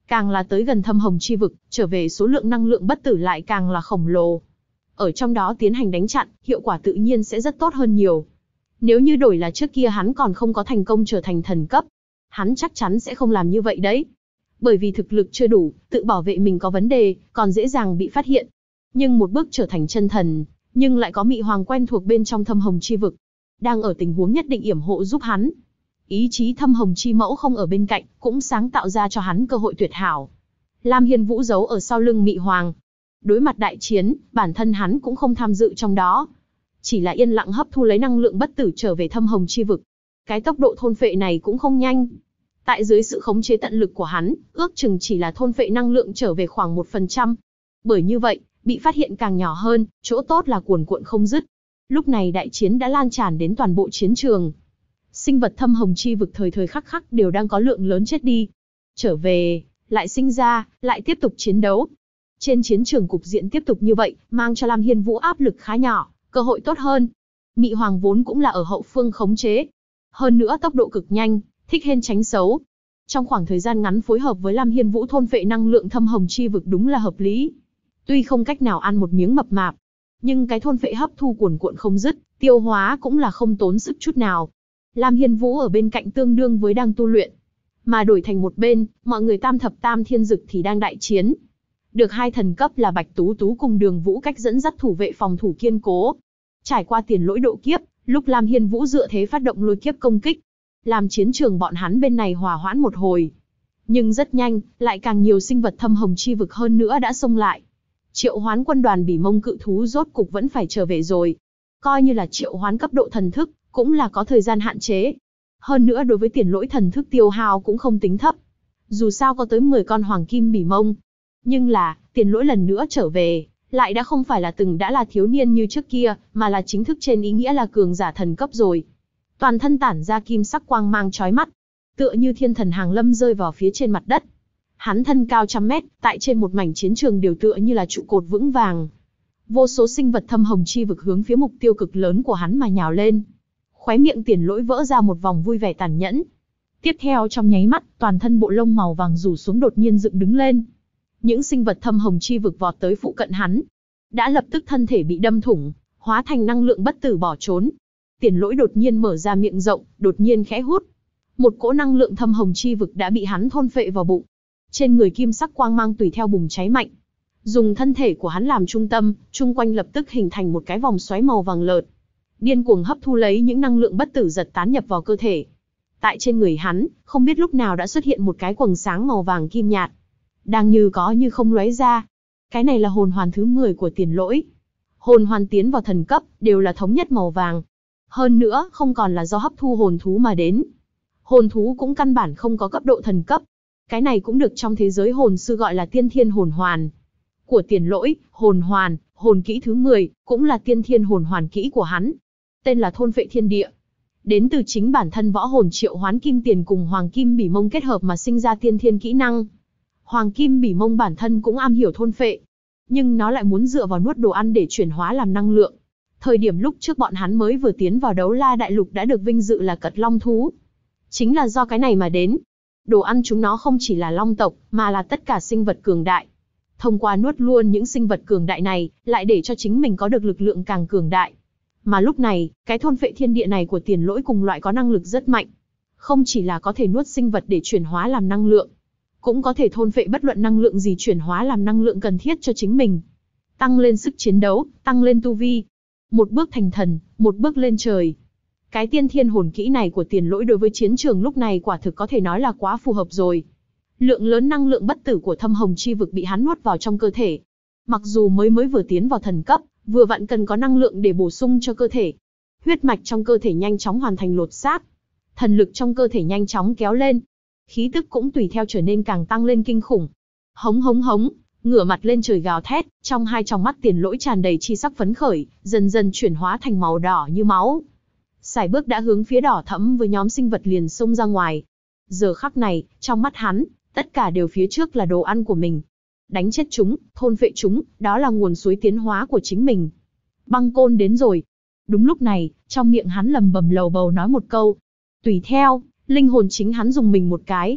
Càng là tới gần thâm hồng chi vực, trở về số lượng năng lượng bất tử lại càng là khổng lồ. Ở trong đó tiến hành đánh chặn, hiệu quả tự nhiên sẽ rất tốt hơn nhiều. Nếu như đổi là trước kia hắn còn không có thành công trở thành thần cấp, hắn chắc chắn sẽ không làm như vậy đấy. Bởi vì thực lực chưa đủ, tự bảo vệ mình có vấn đề, còn dễ dàng bị phát hiện. Nhưng một bước trở thành chân thần, nhưng lại có Mị Hoàng quen thuộc bên trong thâm hồng chi vực, đang ở tình huống nhất định yểm hộ giúp hắn. Ý chí thâm hồng chi mẫu không ở bên cạnh, cũng sáng tạo ra cho hắn cơ hội tuyệt hảo. Lam Hiên Vũ giấu ở sau lưng Mị Hoàng. Đối mặt đại chiến, bản thân hắn cũng không tham dự trong đó. Chỉ là yên lặng hấp thu lấy năng lượng bất tử trở về thâm hồng chi vực. Cái tốc độ thôn phệ này cũng không nhanh. Tại dưới sự khống chế tận lực của hắn, ước chừng chỉ là thôn phệ năng lượng trở về khoảng 1%. Bởi như vậy, bị phát hiện càng nhỏ hơn, chỗ tốt là cuồn cuộn không dứt. Lúc này đại chiến đã lan tràn đến toàn bộ chiến trường. Sinh vật thâm hồng chi vực thời thời khắc khắc đều đang có lượng lớn chết đi. Trở về, lại sinh ra, lại tiếp tục chiến đấu. Trên chiến trường cục diện tiếp tục như vậy, mang cho Lam Hiên Vũ áp lực khá nhỏ, cơ hội tốt hơn. Mị Hoàng vốn cũng là ở hậu phương khống chế. Hơn nữa tốc độ cực nhanh, thích hên tránh xấu. Trong khoảng thời gian ngắn phối hợp với Lam Hiên Vũ thôn phệ năng lượng thâm hồng chi vực đúng là hợp lý. Tuy không cách nào ăn một miếng mập mạp, nhưng cái thôn phệ hấp thu cuồn cuộn không dứt, tiêu hóa cũng là không tốn sức chút nào. Lam Hiên Vũ ở bên cạnh tương đương với đang tu luyện. Mà đổi thành một bên, mọi người tam thập tam thiên dực thì đang đại chiến. Được hai thần cấp là Bạch Tú Tú cùng Đường Vũ cách dẫn dắt thủ vệ phòng thủ kiên cố. Trải qua tiền lỗi độ kiếp, lúc Lam Hiên Vũ dựa thế phát động lôi kiếp công kích, làm chiến trường bọn hắn bên này hòa hoãn một hồi. Nhưng rất nhanh, lại càng nhiều sinh vật thâm hồng chi vực hơn nữa đã xông lại. Triệu hoán quân đoàn Bỉ Mông cự thú rốt cục vẫn phải trở về rồi. Coi như là triệu hoán cấp độ thần thức, cũng là có thời gian hạn chế. Hơn nữa đối với tiền lỗi thần thức tiêu hao cũng không tính thấp. Dù sao có tới 10 con hoàng kim Bỉ Mông. Nhưng là, tiền lỗi lần nữa trở về, lại đã không phải là từng đã là thiếu niên như trước kia, mà là chính thức trên ý nghĩa là cường giả thần cấp rồi. Toàn thân tản ra kim sắc quang mang chói mắt, tựa như thiên thần hàng lâm rơi vào phía trên mặt đất. Hắn thân cao trăm mét, tại trên một mảnh chiến trường đều tựa như là trụ cột vững vàng. Vô số sinh vật thâm hồng chi vực hướng phía mục tiêu cực lớn của hắn mà nhào lên. Khóe miệng tiền lỗi vỡ ra một vòng vui vẻ tàn nhẫn. Tiếp theo trong nháy mắt, toàn thân bộ lông màu vàng rủ xuống đột nhiên dựng đứng lên. Những sinh vật thâm hồng chi vực vọt tới phụ cận hắn, đã lập tức thân thể bị đâm thủng, hóa thành năng lượng bất tử bỏ trốn. Tiền lỗi đột nhiên mở ra miệng rộng, đột nhiên khẽ hút. Một cỗ năng lượng thâm hồng chi vực đã bị hắn thôn phệ vào bụng. Trên người kim sắc quang mang tùy theo bùng cháy mạnh. Dùng thân thể của hắn làm trung tâm, chung quanh lập tức hình thành một cái vòng xoáy màu vàng lợt. Điên cuồng hấp thu lấy những năng lượng bất tử giật tán nhập vào cơ thể. Tại trên người hắn, không biết lúc nào đã xuất hiện một cái quầng sáng màu vàng kim nhạt. Đang như có như không lóe ra. Cái này là hồn hoàn thứ 10 của tiền lỗi. Hồn hoàn tiến vào thần cấp, đều là thống nhất màu vàng. Hơn nữa, không còn là do hấp thu hồn thú mà đến. Hồn thú cũng căn bản không có cấp độ thần cấp. Cái này cũng được trong thế giới hồn sư gọi là tiên thiên hồn hoàn. Của tiền lỗi, hồn hoàn, hồn kỹ thứ 10, cũng là tiên thiên hồn hoàn kỹ của hắn. Tên là thôn phệ thiên địa. Đến từ chính bản thân võ hồn triệu hoán kim tiền cùng hoàng kim bỉ mông kết hợp mà sinh ra tiên thiên kỹ năng. Hoàng kim bỉ mông bản thân cũng am hiểu thôn phệ. Nhưng nó lại muốn dựa vào nuốt đồ ăn để chuyển hóa làm năng lượng. Thời điểm lúc trước bọn hắn mới vừa tiến vào Đấu La Đại Lục đã được vinh dự là cật long thú. Chính là do cái này mà đến. Đồ ăn chúng nó không chỉ là long tộc, mà là tất cả sinh vật cường đại. Thông qua nuốt luôn những sinh vật cường đại này, lại để cho chính mình có được lực lượng càng cường đại. Mà lúc này, cái thôn phệ thiên địa này của tiền lỗi cùng loại có năng lực rất mạnh. Không chỉ là có thể nuốt sinh vật để chuyển hóa làm năng lượng, cũng có thể thôn phệ bất luận năng lượng gì chuyển hóa làm năng lượng cần thiết cho chính mình. Tăng lên sức chiến đấu, tăng lên tu vi. Một bước thành thần, một bước lên trời. Cái tiên thiên hồn kỹ này của tiền lỗi đối với chiến trường lúc này quả thực có thể nói là quá phù hợp rồi. Lượng lớn năng lượng bất tử của thâm hồng chi vực bị hắn nuốt vào trong cơ thể. Mặc dù mới vừa tiến vào thần cấp, vừa vặn cần có năng lượng để bổ sung cho cơ thể. Huyết mạch trong cơ thể nhanh chóng hoàn thành lột xác. Thần lực trong cơ thể nhanh chóng kéo lên. Khí tức cũng tùy theo trở nên càng tăng lên kinh khủng. Hống hống hống, ngửa mặt lên trời gào thét, trong hai tròng mắt tiền lỗi tràn đầy chi sắc phấn khởi, dần dần chuyển hóa thành màu đỏ như máu. Sải bước đã hướng phía đỏ thẫm với nhóm sinh vật liền xông ra ngoài. Giờ khắc này, trong mắt hắn, tất cả đều phía trước là đồ ăn của mình. Đánh chết chúng, thôn phệ chúng, đó là nguồn suối tiến hóa của chính mình. Băng côn đến rồi. Đúng lúc này, trong miệng hắn lầm bầm lầu bầu nói một câu. Tùy theo, linh hồn chính hắn dùng mình một cái.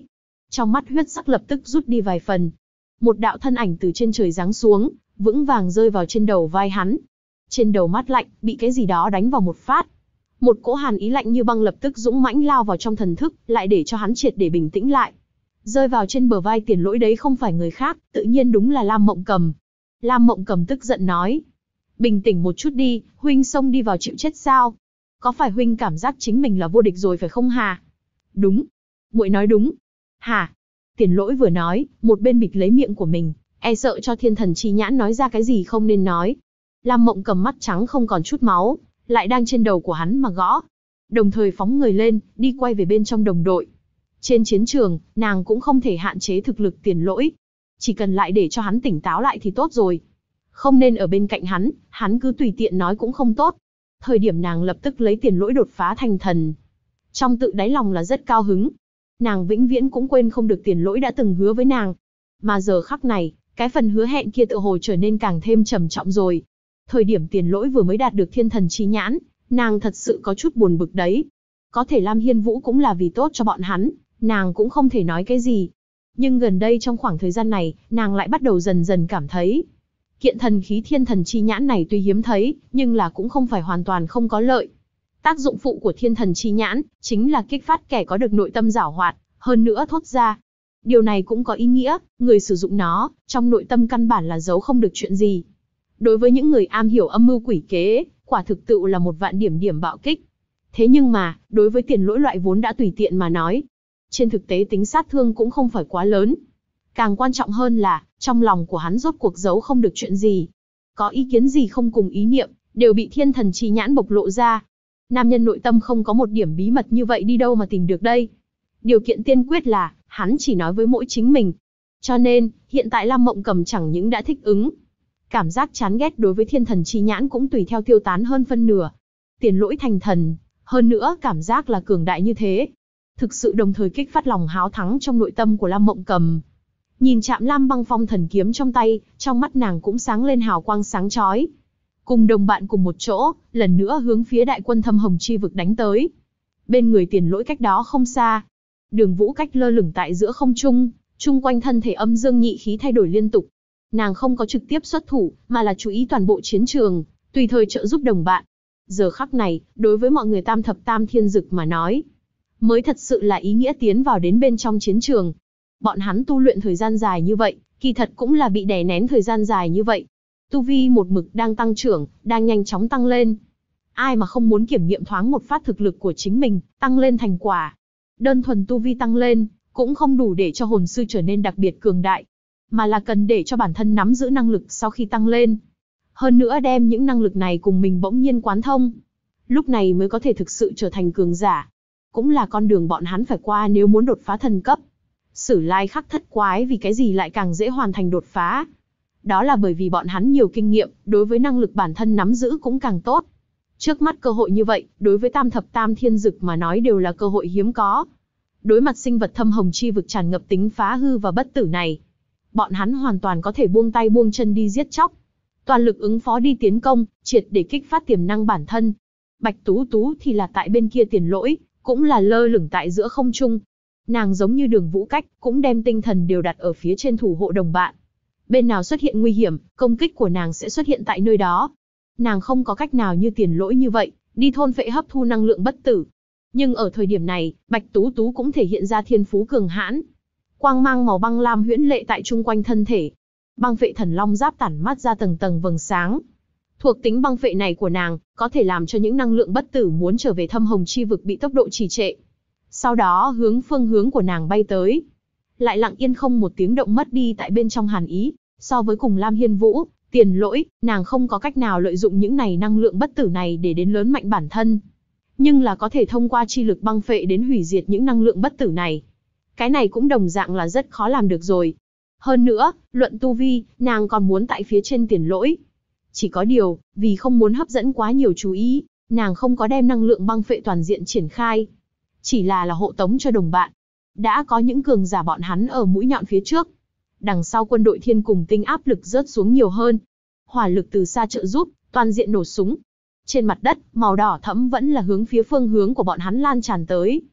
Trong mắt huyết sắc lập tức rút đi vài phần. Một đạo thân ảnh từ trên trời giáng xuống, vững vàng rơi vào trên đầu vai hắn. Trên đầu mát lạnh, bị cái gì đó đánh vào một phát. Một cỗ hàn ý lạnh như băng lập tức dũng mãnh lao vào trong thần thức, lại để cho hắn triệt để bình tĩnh lại. Rơi vào trên bờ vai Tiền Lỗi đấy không phải người khác, tự nhiên đúng là Lam Mộng Cầm. Lam Mộng Cầm tức giận nói: bình tĩnh một chút đi, huynh xông đi vào chịu chết sao? Có phải huynh cảm giác chính mình là vô địch rồi phải không hả? Đúng. Muội nói đúng. Hả? Tiền Lỗi vừa nói, một bên bịt lấy miệng của mình, e sợ cho Thiên Thần Chi Nhãn nói ra cái gì không nên nói. Lam Mộng Cầm mắt trắng không còn chút máu, lại đang trên đầu của hắn mà gõ. Đồng thời phóng người lên, đi quay về bên trong đồng đội. Trên chiến trường, nàng cũng không thể hạn chế thực lực Tiền Lỗi. Chỉ cần lại để cho hắn tỉnh táo lại thì tốt rồi. Không nên ở bên cạnh hắn cứ tùy tiện nói cũng không tốt. Thời điểm nàng lập tức lấy Tiền Lỗi đột phá thành thần. Trong tự đáy lòng là rất cao hứng. Nàng vĩnh viễn cũng quên không được Tiền Lỗi đã từng hứa với nàng. Mà giờ khắc này, cái phần hứa hẹn kia tự hồ trở nên càng thêm trầm trọng rồi. Thời điểm Tiền Lỗi vừa mới đạt được Thiên Thần Chi Nhãn, nàng thật sự có chút buồn bực đấy. Có thể Lam Hiên Vũ cũng là vì tốt cho bọn hắn, nàng cũng không thể nói cái gì. Nhưng gần đây trong khoảng thời gian này, nàng lại bắt đầu dần dần cảm thấy, kiện thần khí Thiên Thần Chi Nhãn này tuy hiếm thấy, nhưng là cũng không phải hoàn toàn không có lợi. Tác dụng phụ của Thiên Thần Chi Nhãn, chính là kích phát kẻ có được nội tâm giảo hoạt, hơn nữa thốt ra. Điều này cũng có ý nghĩa, người sử dụng nó, trong nội tâm căn bản là giấu không được chuyện gì. Đối với những người am hiểu âm mưu quỷ kế, quả thực tự là một vạn điểm bạo kích. Thế nhưng mà, đối với Tiền Lỗi loại vốn đã tùy tiện mà nói, trên thực tế tính sát thương cũng không phải quá lớn. Càng quan trọng hơn là, trong lòng của hắn rốt cuộc giấu không được chuyện gì. Có ý kiến gì không cùng ý niệm, đều bị Thiên Thần Chi Nhãn bộc lộ ra. Nam nhân nội tâm không có một điểm bí mật như vậy đi đâu mà tìm được đây. Điều kiện tiên quyết là, hắn chỉ nói với mỗi chính mình. Cho nên, hiện tại Lam Mộng Cầm chẳng những đã thích ứng, cảm giác chán ghét đối với Thiên Thần Chi Nhãn cũng tùy theo tiêu tán hơn phân nửa. Tiền Lỗi thành thần, hơn nữa cảm giác là cường đại như thế, thực sự đồng thời kích phát lòng háo thắng trong nội tâm của Lam Mộng Cầm. Nhìn chạm Lam Băng Phong thần kiếm trong tay, trong mắt nàng cũng sáng lên hào quang sáng chói. Cùng đồng bạn cùng một chỗ, lần nữa hướng phía đại quân Thâm Hồng Chi vực đánh tới. Bên người Tiền Lỗi cách đó không xa, Đường Vũ Cách lơ lửng tại giữa không trung, chung quanh thân thể âm dương nhị khí thay đổi liên tục. Nàng không có trực tiếp xuất thủ, mà là chú ý toàn bộ chiến trường, tùy thời trợ giúp đồng bạn. Giờ khắc này, đối với mọi người Tam Thập Tam Thiên Dực mà nói, mới thật sự là ý nghĩa tiến vào đến bên trong chiến trường. Bọn hắn tu luyện thời gian dài như vậy, kỳ thật cũng là bị đè nén thời gian dài như vậy. Tu vi một mực đang tăng trưởng, đang nhanh chóng tăng lên. Ai mà không muốn kiểm nghiệm thoáng một phát thực lực của chính mình, tăng lên thành quả. Đơn thuần tu vi tăng lên, cũng không đủ để cho hồn sư trở nên đặc biệt cường đại, mà là cần để cho bản thân nắm giữ năng lực sau khi tăng lên. Hơn nữa đem những năng lực này cùng mình bỗng nhiên quán thông. Lúc này mới có thể thực sự trở thành cường giả. Cũng là con đường bọn hắn phải qua nếu muốn đột phá thần cấp. Sử Lai Khắc Thất Quái vì cái gì lại càng dễ hoàn thành đột phá? Đó là bởi vì bọn hắn nhiều kinh nghiệm, đối với năng lực bản thân nắm giữ cũng càng tốt. Trước mắt cơ hội như vậy, đối với Tam Thập Tam Thiên Dực mà nói đều là cơ hội hiếm có. Đối mặt sinh vật Thâm Hồng Chi vực tràn ngập tính phá hư và bất tử này, bọn hắn hoàn toàn có thể buông tay buông chân đi giết chóc. Toàn lực ứng phó đi tiến công, triệt để kích phát tiềm năng bản thân. Bạch Tú Tú thì là tại bên kia Tiền Lỗi, cũng là lơ lửng tại giữa không trung. Nàng giống như Đường Vũ Cách, cũng đem tinh thần đều đặt ở phía trên thủ hộ đồng bạn. Bên nào xuất hiện nguy hiểm, công kích của nàng sẽ xuất hiện tại nơi đó. Nàng không có cách nào như Tiền Lỗi như vậy, đi thôn phệ hấp thu năng lượng bất tử. Nhưng ở thời điểm này, Bạch Tú Tú cũng thể hiện ra thiên phú cường hãn. Quang mang màu băng lam huyễn lệ tại chung quanh thân thể. Băng phệ thần long giáp tản mát ra tầng tầng vầng sáng. Thuộc tính băng phệ này của nàng, có thể làm cho những năng lượng bất tử muốn trở về Thâm Hồng Chi vực bị tốc độ trì trệ. Sau đó hướng phương hướng của nàng bay tới. Lại lặng yên không một tiếng động mất đi tại bên trong hàn ý. So với cùng Lam Hiên Vũ, Tiền Lỗi, nàng không có cách nào lợi dụng những này năng lượng bất tử này để đến lớn mạnh bản thân. Nhưng là có thể thông qua chi lực băng phệ đến hủy diệt những năng lượng bất tử này. Cái này cũng đồng dạng là rất khó làm được rồi. Hơn nữa, luận tu vi, nàng còn muốn tại phía trên Tiền Lỗi. Chỉ có điều, vì không muốn hấp dẫn quá nhiều chú ý, nàng không có đem năng lượng băng phệ toàn diện triển khai. Chỉ là hộ tống cho đồng bạn. Đã có những cường giả bọn hắn ở mũi nhọn phía trước. Đằng sau quân đội Thiên Cùng Tinh áp lực rớt xuống nhiều hơn. Hỏa lực từ xa trợ giúp, toàn diện nổ súng. Trên mặt đất, màu đỏ thẫm vẫn là hướng phía phương hướng của bọn hắn lan tràn tới.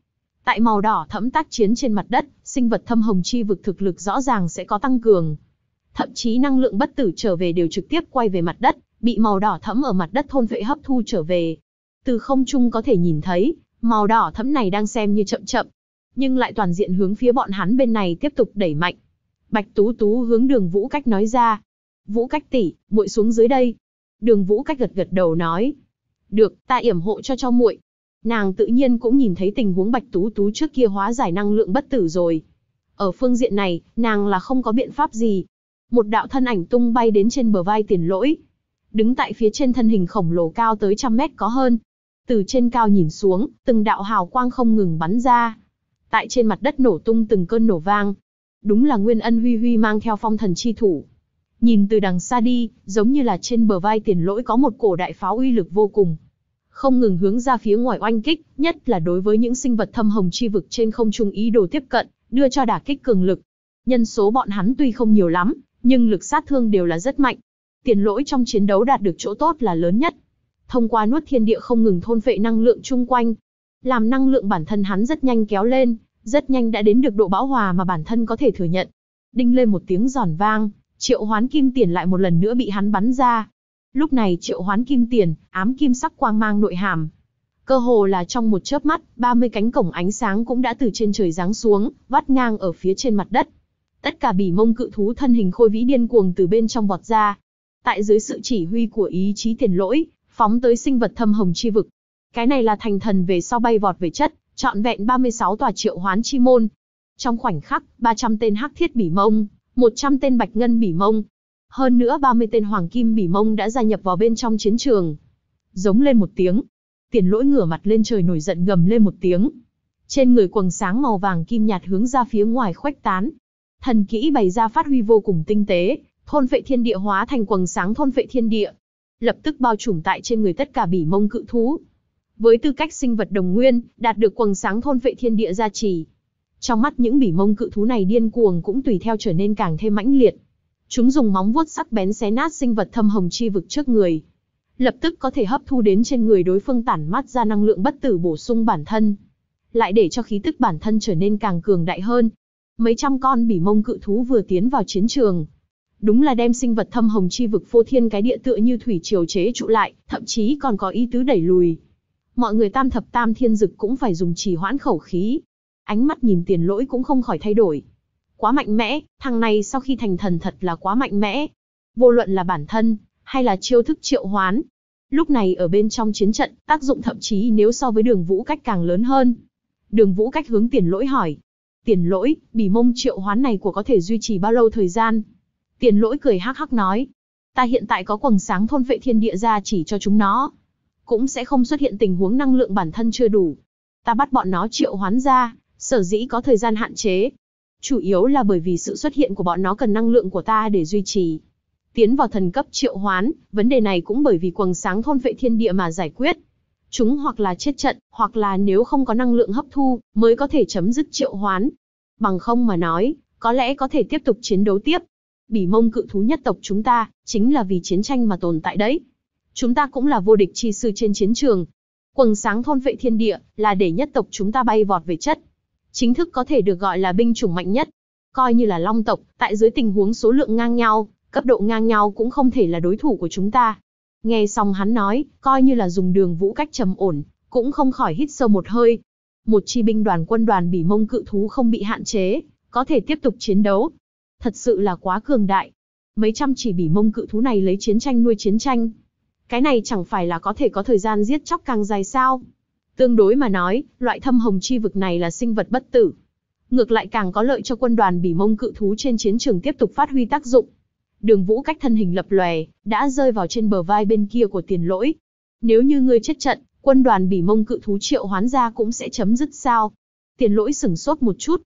Tại màu đỏ thẫm tác chiến trên mặt đất, sinh vật thâm hồng chi vực thực lực rõ ràng sẽ có tăng cường. Thậm chí năng lượng bất tử trở về đều trực tiếp quay về mặt đất, bị màu đỏ thẫm ở mặt đất thôn phệ hấp thu trở về. Từ không trung có thể nhìn thấy, màu đỏ thẫm này đang xem như chậm chậm, nhưng lại toàn diện hướng phía bọn hắn bên này tiếp tục đẩy mạnh. Bạch Tú Tú hướng Đường Vũ Cách nói ra. Vũ Cách tỷ, muội xuống dưới đây. Đường Vũ Cách gật gật đầu nói. Được, ta yểm hộ cho muội. Nàng tự nhiên cũng nhìn thấy tình huống Bạch Tú Tú trước kia hóa giải năng lượng bất tử rồi. Ở phương diện này, nàng là không có biện pháp gì. Một đạo thân ảnh tung bay đến trên bờ vai Tiền Lỗi. Đứng tại phía trên thân hình khổng lồ cao tới 100 mét có hơn. Từ trên cao nhìn xuống, từng đạo hào quang không ngừng bắn ra. Tại trên mặt đất nổ tung từng cơn nổ vang. Đúng là Nguyên Ân Huy Huy mang theo phong thần chi thủ. Nhìn từ đằng xa đi, giống như là trên bờ vai Tiền Lỗi có một cổ đại pháo uy lực vô cùng. Không ngừng hướng ra phía ngoài oanh kích, nhất là đối với những sinh vật thâm hồng chi vực trên không trung ý đồ tiếp cận, đưa cho đả kích cường lực. Nhân số bọn hắn tuy không nhiều lắm, nhưng lực sát thương đều là rất mạnh. Tiền Lỗi trong chiến đấu đạt được chỗ tốt là lớn nhất. Thông qua nuốt thiên địa không ngừng thôn phệ năng lượng chung quanh, làm năng lượng bản thân hắn rất nhanh kéo lên, rất nhanh đã đến được độ bão hòa mà bản thân có thể thừa nhận. Đinh lên một tiếng giòn vang, triệu hoán kim tiền lại một lần nữa bị hắn bắn ra. Lúc này triệu hoán kim tiền, ám kim sắc quang mang nội hàm. Cơ hồ là trong một chớp mắt, 30 cánh cổng ánh sáng cũng đã từ trên trời giáng xuống, vắt ngang ở phía trên mặt đất. Tất cả bỉ mông cự thú thân hình khôi vĩ điên cuồng từ bên trong vọt ra. Tại dưới sự chỉ huy của ý chí Tiền Lỗi, phóng tới sinh vật thâm hồng chi vực. Cái này là thành thần về sau bay vọt về chất, trọn vẹn 36 tòa triệu hoán chi môn. Trong khoảnh khắc, 300 tên hắc thiết bỉ mông, 100 tên bạch ngân bỉ mông, hơn nữa 30 tên hoàng kim bỉ mông đã gia nhập vào bên trong chiến trường. Giống lên một tiếng, Tiền Lỗi ngửa mặt lên trời nổi giận gầm lên một tiếng. Trên người quầng sáng màu vàng kim nhạt hướng ra phía ngoài khuếch tán. Thần kỹ bày ra phát huy vô cùng tinh tế, thôn phệ thiên địa hóa thành quầng sáng thôn phệ thiên địa, lập tức bao trùm tại trên người tất cả bỉ mông cự thú. Với tư cách sinh vật đồng nguyên, đạt được quầng sáng thôn phệ thiên địa gia trì. Trong mắt những bỉ mông cự thú này điên cuồng cũng tùy theo trở nên càng thêm mãnh liệt. Chúng dùng móng vuốt sắc bén xé nát sinh vật thâm hồng chi vực trước người. Lập tức có thể hấp thu đến trên người đối phương tản mát ra năng lượng bất tử bổ sung bản thân. Lại để cho khí tức bản thân trở nên càng cường đại hơn. Mấy trăm con bỉ mông cự thú vừa tiến vào chiến trường. Đúng là đem sinh vật thâm hồng chi vực phô thiên cái địa tựa như thủy triều chế trụ lại, thậm chí còn có ý tứ đẩy lùi. Mọi người tam thập tam thiên dực cũng phải dùng trì hoãn khẩu khí. Ánh mắt nhìn Tiền Lỗi cũng không khỏi thay đổi. Quá mạnh mẽ, thằng này sau khi thành thần thật là quá mạnh mẽ. Vô luận là bản thân, hay là chiêu thức triệu hoán. Lúc này ở bên trong chiến trận, tác dụng thậm chí nếu so với Đường Vũ Cách càng lớn hơn. Đường Vũ Cách hướng Tiền Lỗi hỏi. Tiền Lỗi, bỉ mông triệu hoán này của có thể duy trì bao lâu thời gian? Tiền Lỗi cười hắc hắc nói. Ta hiện tại có quầng sáng thôn phệ thiên địa ra chỉ cho chúng nó. Cũng sẽ không xuất hiện tình huống năng lượng bản thân chưa đủ. Ta bắt bọn nó triệu hoán ra, sở dĩ có thời gian hạn chế. Chủ yếu là bởi vì sự xuất hiện của bọn nó cần năng lượng của ta để duy trì. Tiến vào thần cấp triệu hoán, vấn đề này cũng bởi vì quầng sáng thôn phệ thiên địa mà giải quyết. Chúng hoặc là chết trận, hoặc là nếu không có năng lượng hấp thu, mới có thể chấm dứt triệu hoán. Bằng không mà nói, có lẽ có thể tiếp tục chiến đấu tiếp. Bỉ mông cự thú nhất tộc chúng ta, chính là vì chiến tranh mà tồn tại đấy. Chúng ta cũng là vô địch chi sư trên chiến trường. Quầng sáng thôn phệ thiên địa, là để nhất tộc chúng ta bay vọt về chất. Chính thức có thể được gọi là binh chủng mạnh nhất. Coi như là long tộc, tại dưới tình huống số lượng ngang nhau, cấp độ ngang nhau cũng không thể là đối thủ của chúng ta. Nghe xong hắn nói, coi như là dùng Đường Vũ Cách trầm ổn, cũng không khỏi hít sâu một hơi. Một chi binh đoàn quân đoàn bỉ mông cự thú không bị hạn chế, có thể tiếp tục chiến đấu. Thật sự là quá cường đại. Mấy trăm chỉ bỉ mông cự thú này lấy chiến tranh nuôi chiến tranh. Cái này chẳng phải là có thể có thời gian giết chóc càng dài sao? Tương đối mà nói, loại thâm hồng chi vực này là sinh vật bất tử. Ngược lại càng có lợi cho quân đoàn bỉ mông cự thú trên chiến trường tiếp tục phát huy tác dụng. Đường Vũ Cách thân hình lập lòe, đã rơi vào trên bờ vai bên kia của Tiền Lỗi. Nếu như ngươi chết trận, quân đoàn bỉ mông cự thú triệu hoán ra cũng sẽ chấm dứt sao? Tiền Lỗi sửng sốt một chút.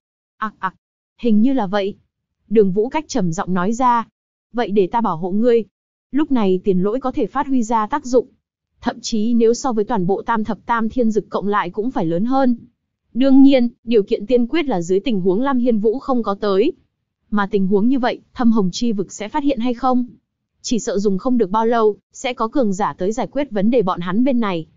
Hình như là vậy. Đường Vũ Cách trầm giọng nói ra. Vậy để ta bảo hộ ngươi. Lúc này Tiền Lỗi có thể phát huy ra tác dụng. Thậm chí nếu so với toàn bộ tam thập tam thiên dực cộng lại cũng phải lớn hơn. Đương nhiên, điều kiện tiên quyết là dưới tình huống Lam Hiên Vũ không có tới. Mà tình huống như vậy, thâm hồng chi vực sẽ phát hiện hay không? Chỉ sợ dùng không được bao lâu, sẽ có cường giả tới giải quyết vấn đề bọn hắn bên này.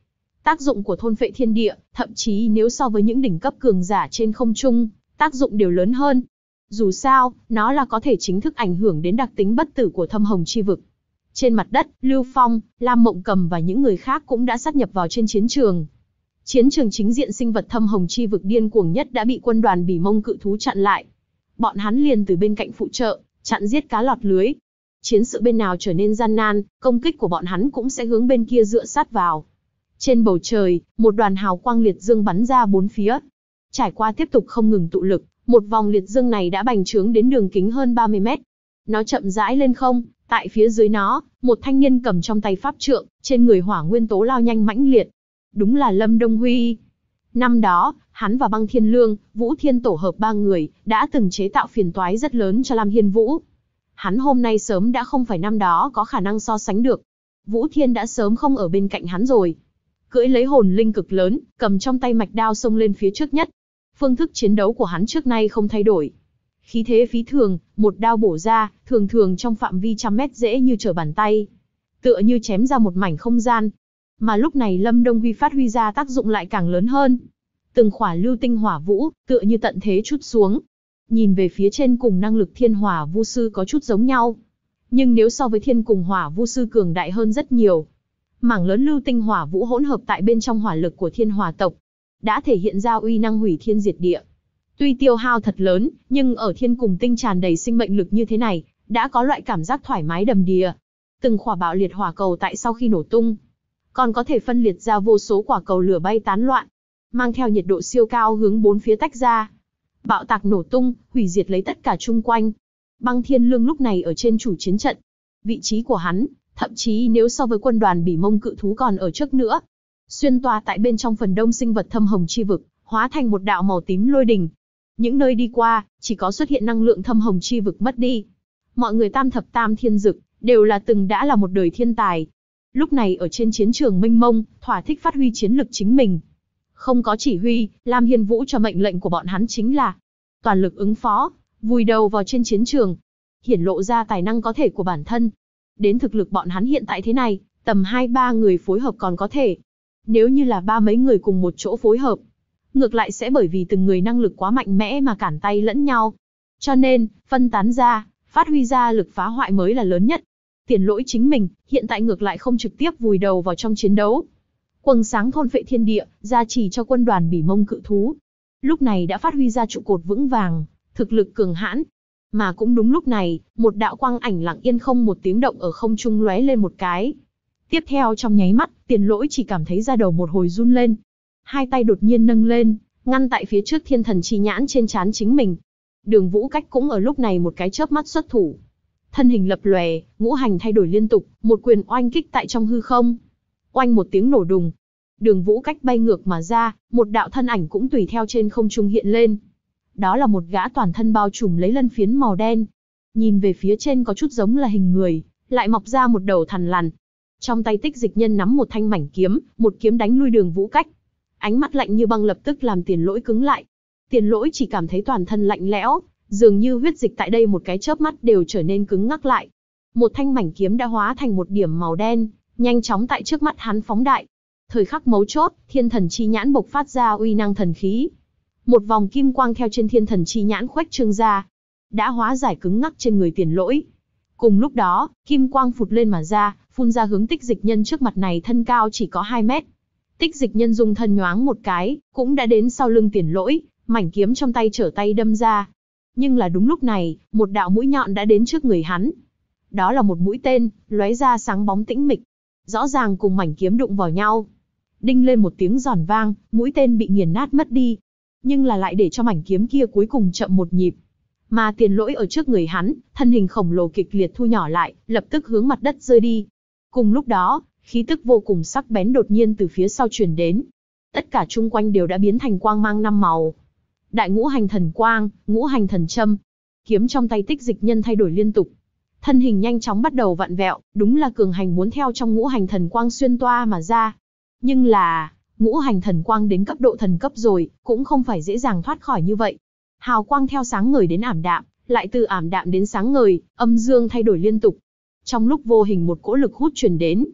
Tác dụng của thôn phệ thiên địa, thậm chí nếu so với những đỉnh cấp cường giả trên không trung, tác dụng đều lớn hơn. Dù sao, nó là có thể chính thức ảnh hưởng đến đặc tính bất tử của thâm hồng chi vực. Trên mặt đất, Lưu Phong, Lam Mộng Cầm và những người khác cũng đã sát nhập vào trên chiến trường. Chiến trường chính diện sinh vật thâm hồng chi vực điên cuồng nhất đã bị quân đoàn Bỉ Mông cự thú chặn lại. Bọn hắn liền từ bên cạnh phụ trợ, chặn giết cá lọt lưới. Chiến sự bên nào trở nên gian nan, công kích của bọn hắn cũng sẽ hướng bên kia dựa sát vào. Trên bầu trời, một đoàn hào quang liệt dương bắn ra bốn phía. Trải qua tiếp tục không ngừng tụ lực, một vòng liệt dương này đã bành trướng đến đường kính hơn 30 mét. Nó chậm rãi lên không, tại phía dưới nó, một thanh niên cầm trong tay pháp trượng, trên người hỏa nguyên tố lao nhanh mãnh liệt. Đúng là Lâm Đông Huy. Năm đó, hắn và Băng Thiên Lương, Vũ Thiên tổ hợp ba người, đã từng chế tạo phiền toái rất lớn cho Lam Hiên Vũ. Hắn hôm nay sớm đã không phải năm đó có khả năng so sánh được. Vũ Thiên đã sớm không ở bên cạnh hắn rồi. Cưỡi lấy hồn linh cực lớn, cầm trong tay mạch đao xông lên phía trước nhất. Phương thức chiến đấu của hắn trước nay không thay đổi. Khí thế phí thường, một đao bổ ra, thường thường trong phạm vi trăm mét dễ như trở bàn tay. Tựa như chém ra một mảnh không gian. Mà lúc này Lâm Đông Huy phát huy ra tác dụng lại càng lớn hơn. Từng khỏa lưu tinh hỏa vũ, tựa như tận thế trút xuống. Nhìn về phía trên cùng năng lực thiên hỏa vu sư có chút giống nhau. Nhưng nếu so với thiên cùng hỏa vu sư cường đại hơn rất nhiều. Mảng lớn lưu tinh hỏa vũ hỗn hợp tại bên trong hỏa lực của thiên hỏa tộc, đã thể hiện ra uy năng hủy thiên diệt địa. Tuy tiêu hao thật lớn, nhưng ở thiên cùng tinh tràn đầy sinh mệnh lực như thế này, đã có loại cảm giác thoải mái đầm đìa. Từng khỏa bạo liệt hỏa cầu tại sau khi nổ tung, còn có thể phân liệt ra vô số quả cầu lửa bay tán loạn, mang theo nhiệt độ siêu cao hướng bốn phía tách ra. Bạo tạc nổ tung, hủy diệt lấy tất cả chung quanh. Băng Thiên Lương lúc này ở trên chủ chiến trận. Vị trí của hắn, thậm chí nếu so với quân đoàn Bỉ Mông cự thú còn ở trước nữa. Xuyên toa tại bên trong phần đông sinh vật thâm hồng chi vực, hóa thành một đạo màu tím lôi đình. Những nơi đi qua, chỉ có xuất hiện năng lượng thâm hồng chi vực mất đi. Mọi người tam thập tam thiên dực, đều là từng đã là một đời thiên tài. Lúc này ở trên chiến trường mênh mông, thỏa thích phát huy chiến lực chính mình. Không có chỉ huy, Lam Hiên Vũ cho mệnh lệnh của bọn hắn chính là toàn lực ứng phó, vùi đầu vào trên chiến trường, hiển lộ ra tài năng có thể của bản thân. Đến thực lực bọn hắn hiện tại thế này, tầm 2-3 người phối hợp còn có thể. Nếu như là 3 mấy người cùng một chỗ phối hợp, ngược lại sẽ bởi vì từng người năng lực quá mạnh mẽ mà cản tay lẫn nhau. Cho nên, phân tán ra, phát huy ra lực phá hoại mới là lớn nhất. Tiền Lỗi chính mình, hiện tại ngược lại không trực tiếp vùi đầu vào trong chiến đấu. Quầng sáng thôn phệ thiên địa, gia trì cho quân đoàn Bỉ Mông cự thú. Lúc này đã phát huy ra trụ cột vững vàng, thực lực cường hãn. Mà cũng đúng lúc này, một đạo quang ảnh lặng yên không một tiếng động ở không trung lóe lên một cái. Tiếp theo trong nháy mắt, Tiền Lỗi chỉ cảm thấy da đầu một hồi run lên. Hai tay đột nhiên nâng lên, ngăn tại phía trước thiên thần chi nhãn trên trán chính mình. Đường Vũ Cách cũng ở lúc này một cái chớp mắt xuất thủ. Thân hình lập lòe, ngũ hành thay đổi liên tục, một quyền oanh kích tại trong hư không. Oanh một tiếng nổ đùng. Đường Vũ Cách bay ngược mà ra, một đạo thân ảnh cũng tùy theo trên không trung hiện lên. Đó là một gã toàn thân bao trùm lấy lân phiến màu đen. Nhìn về phía trên có chút giống là hình người, lại mọc ra một đầu thằn lằn. Trong tay Tích Dịch Nhân nắm một thanh mảnh kiếm, một kiếm đánh lui Đường Vũ Cách. Ánh mắt lạnh như băng lập tức làm Tiền Lỗi cứng lại. Tiền Lỗi chỉ cảm thấy toàn thân lạnh lẽo, dường như huyết dịch tại đây một cái chớp mắt đều trở nên cứng ngắc lại. Một thanh mảnh kiếm đã hóa thành một điểm màu đen, nhanh chóng tại trước mắt hắn phóng đại. Thời khắc mấu chốt, thiên thần chi nhãn bộc phát ra uy năng thần khí. Một vòng kim quang theo trên thiên thần chi nhãn khuếch trương ra, đã hóa giải cứng ngắc trên người Tiền Lỗi. Cùng lúc đó, kim quang phụt lên mà ra, phun ra hướng Tích Dịch Nhân trước mặt này thân cao chỉ có 2 mét. Tích Dịch Nhân dùng thân nhoáng một cái, cũng đã đến sau lưng Tiền Lỗi, mảnh kiếm trong tay trở tay đâm ra. Nhưng là đúng lúc này, một đạo mũi nhọn đã đến trước người hắn. Đó là một mũi tên, lóe ra sáng bóng tĩnh mịch. Rõ ràng cùng mảnh kiếm đụng vào nhau. Đinh lên một tiếng giòn vang, mũi tên bị nghiền nát mất đi. Nhưng là lại để cho mảnh kiếm kia cuối cùng chậm một nhịp. Mà Tiền Lỗi ở trước người hắn, thân hình khổng lồ kịch liệt thu nhỏ lại, lập tức hướng mặt đất rơi đi. Cùng lúc đó, khí tức vô cùng sắc bén đột nhiên từ phía sau truyền đến. Tất cả chung quanh đều đã biến thành quang mang 5 màu. Đại ngũ hành thần quang, ngũ hành thần châm. Kiếm trong tay Tích Dịch Nhân thay đổi liên tục. Thân hình nhanh chóng bắt đầu vặn vẹo, đúng là cường hành muốn theo trong ngũ hành thần quang xuyên toa mà ra. Nhưng là, ngũ hành thần quang đến cấp độ thần cấp rồi, cũng không phải dễ dàng thoát khỏi như vậy. Hào quang theo sáng ngời đến ảm đạm, lại từ ảm đạm đến sáng ngời, âm dương thay đổi liên tục. Trong lúc vô hình một cỗ lực hút truyền đến.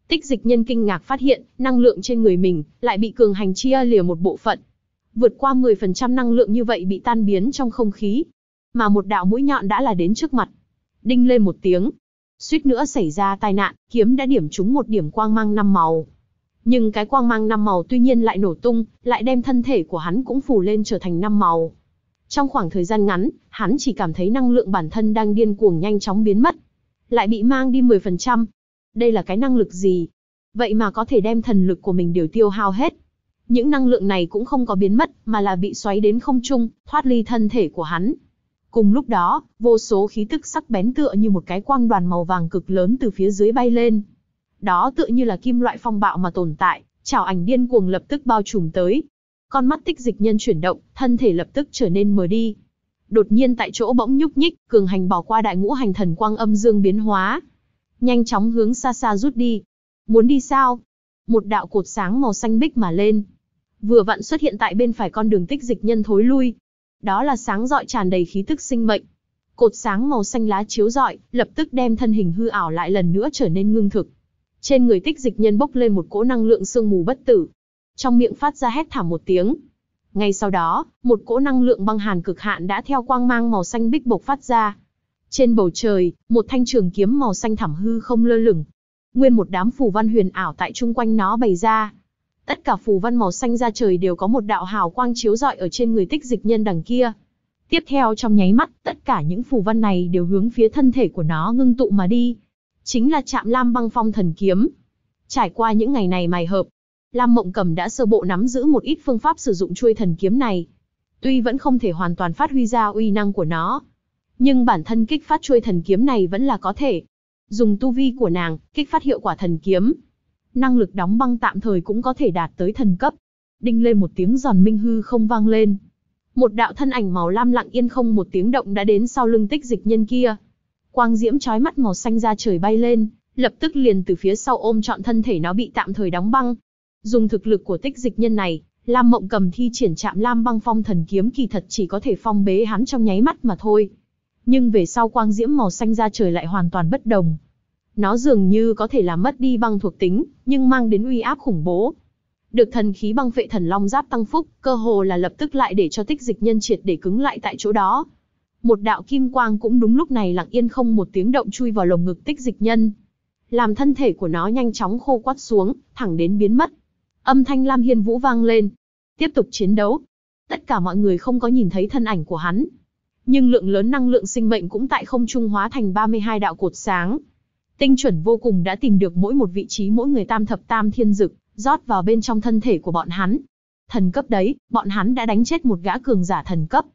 Tích Dịch Nhân kinh ngạc phát hiện, năng lượng trên người mình lại bị cường hành chia lìa một bộ phận. Vượt qua 10% năng lượng như vậy bị tan biến trong không khí. Mà một đạo mũi nhọn đã là đến trước mặt. Đinh lên một tiếng. Suýt nữa xảy ra tai nạn, kiếm đã điểm trúng một điểm quang mang 5 màu. Nhưng cái quang mang 5 màu tuy nhiên lại nổ tung, lại đem thân thể của hắn cũng phủ lên trở thành 5 màu. Trong khoảng thời gian ngắn, hắn chỉ cảm thấy năng lượng bản thân đang điên cuồng nhanh chóng biến mất. Lại bị mang đi 10%. Đây là cái năng lực gì? Vậy mà có thể đem thần lực của mình đều tiêu hao hết. Những năng lượng này cũng không có biến mất, mà là bị xoáy đến không trung, thoát ly thân thể của hắn. Cùng lúc đó, vô số khí tức sắc bén tựa như một cái quang đoàn màu vàng cực lớn từ phía dưới bay lên. Đó tựa như là kim loại phong bạo mà tồn tại, trảo ảnh điên cuồng lập tức bao trùm tới. Con mắt Tích Dịch Nhân chuyển động, thân thể lập tức trở nên mờ đi. Đột nhiên tại chỗ bỗng nhúc nhích, cường hành bỏ qua đại ngũ hành thần quang âm dương biến hóa. Nhanh chóng hướng xa xa rút đi. Muốn đi sao? Một đạo cột sáng màu xanh bích mà lên. Vừa vặn xuất hiện tại bên phải con đường Tích Dịch Nhân thối lui. Đó là sáng rọi tràn đầy khí tức sinh mệnh. Cột sáng màu xanh lá chiếu rọi, lập tức đem thân hình hư ảo lại lần nữa trở nên ngưng thực. Trên người Tích Dịch Nhân bốc lên một cỗ năng lượng sương mù bất tử. Trong miệng phát ra hét thảm một tiếng. Ngay sau đó, một cỗ năng lượng băng hàn cực hạn đã theo quang mang màu xanh bích bộc phát ra. Trên bầu trời, một thanh trường kiếm màu xanh thẳm hư không lơ lửng. Nguyên một đám phù văn huyền ảo tại chung quanh nó bày ra. Tất cả phù văn màu xanh ra trời đều có một đạo hào quang chiếu rọi ở trên người Tích Dịch Nhân đằng kia. Tiếp theo trong nháy mắt, tất cả những phù văn này đều hướng phía thân thể của nó ngưng tụ mà đi. Chính là Trạm Lam Băng Phong thần kiếm. Trải qua những ngày này mài hợp, Lam Mộng Cầm đã sơ bộ nắm giữ một ít phương pháp sử dụng chuôi thần kiếm này. Tuy vẫn không thể hoàn toàn phát huy ra uy năng của nó, nhưng bản thân kích phát chuôi thần kiếm này vẫn là có thể. Dùng tu vi của nàng, kích phát hiệu quả thần kiếm. Năng lực đóng băng tạm thời cũng có thể đạt tới thần cấp. Đinh lên một tiếng giòn minh hư không vang lên. Một đạo thân ảnh màu lam lặng yên không một tiếng động đã đến sau lưng Tích Dịch Nhân kia. Quang diễm chói mắt màu xanh ra trời bay lên, lập tức liền từ phía sau ôm trọn thân thể nó bị tạm thời đóng băng. Dùng thực lực của Tích Dịch Nhân này, Lam Mộng Cầm thi triển Trạm Lam Băng Phong thần kiếm kỳ thật chỉ có thể phong bế hắn trong nháy mắt mà thôi. Nhưng về sau quang diễm màu xanh ra trời lại hoàn toàn bất đồng. Nó dường như có thể làm mất đi băng thuộc tính, nhưng mang đến uy áp khủng bố. Được thần khí băng phệ thần long giáp tăng phúc, cơ hồ là lập tức lại để cho Tích Dịch Nhân triệt để cứng lại tại chỗ đó. Một đạo kim quang cũng đúng lúc này lặng yên không một tiếng động chui vào lồng ngực Tích Dịch Nhân, làm thân thể của nó nhanh chóng khô quắt xuống, thẳng đến biến mất. Âm thanh Lam Hiên Vũ vang lên. Tiếp tục chiến đấu. Tất cả mọi người không có nhìn thấy thân ảnh của hắn. Nhưng lượng lớn năng lượng sinh mệnh cũng tại không trung hóa thành 32 đạo cột sáng. Tinh chuẩn vô cùng đã tìm được mỗi một vị trí mỗi người tam thập tam thiên dực, rót vào bên trong thân thể của bọn hắn. Thần cấp đấy, bọn hắn đã đánh chết một gã cường giả thần cấp.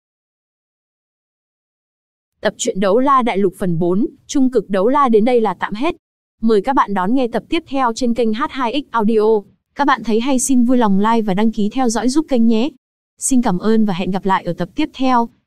Tập truyện Đấu La Đại Lục phần 4, Trung cực Đấu La đến đây là tạm hết. Mời các bạn đón nghe tập tiếp theo trên kênh H2X Audio. Các bạn thấy hay xin vui lòng like và đăng ký theo dõi giúp kênh nhé. Xin cảm ơn và hẹn gặp lại ở tập tiếp theo.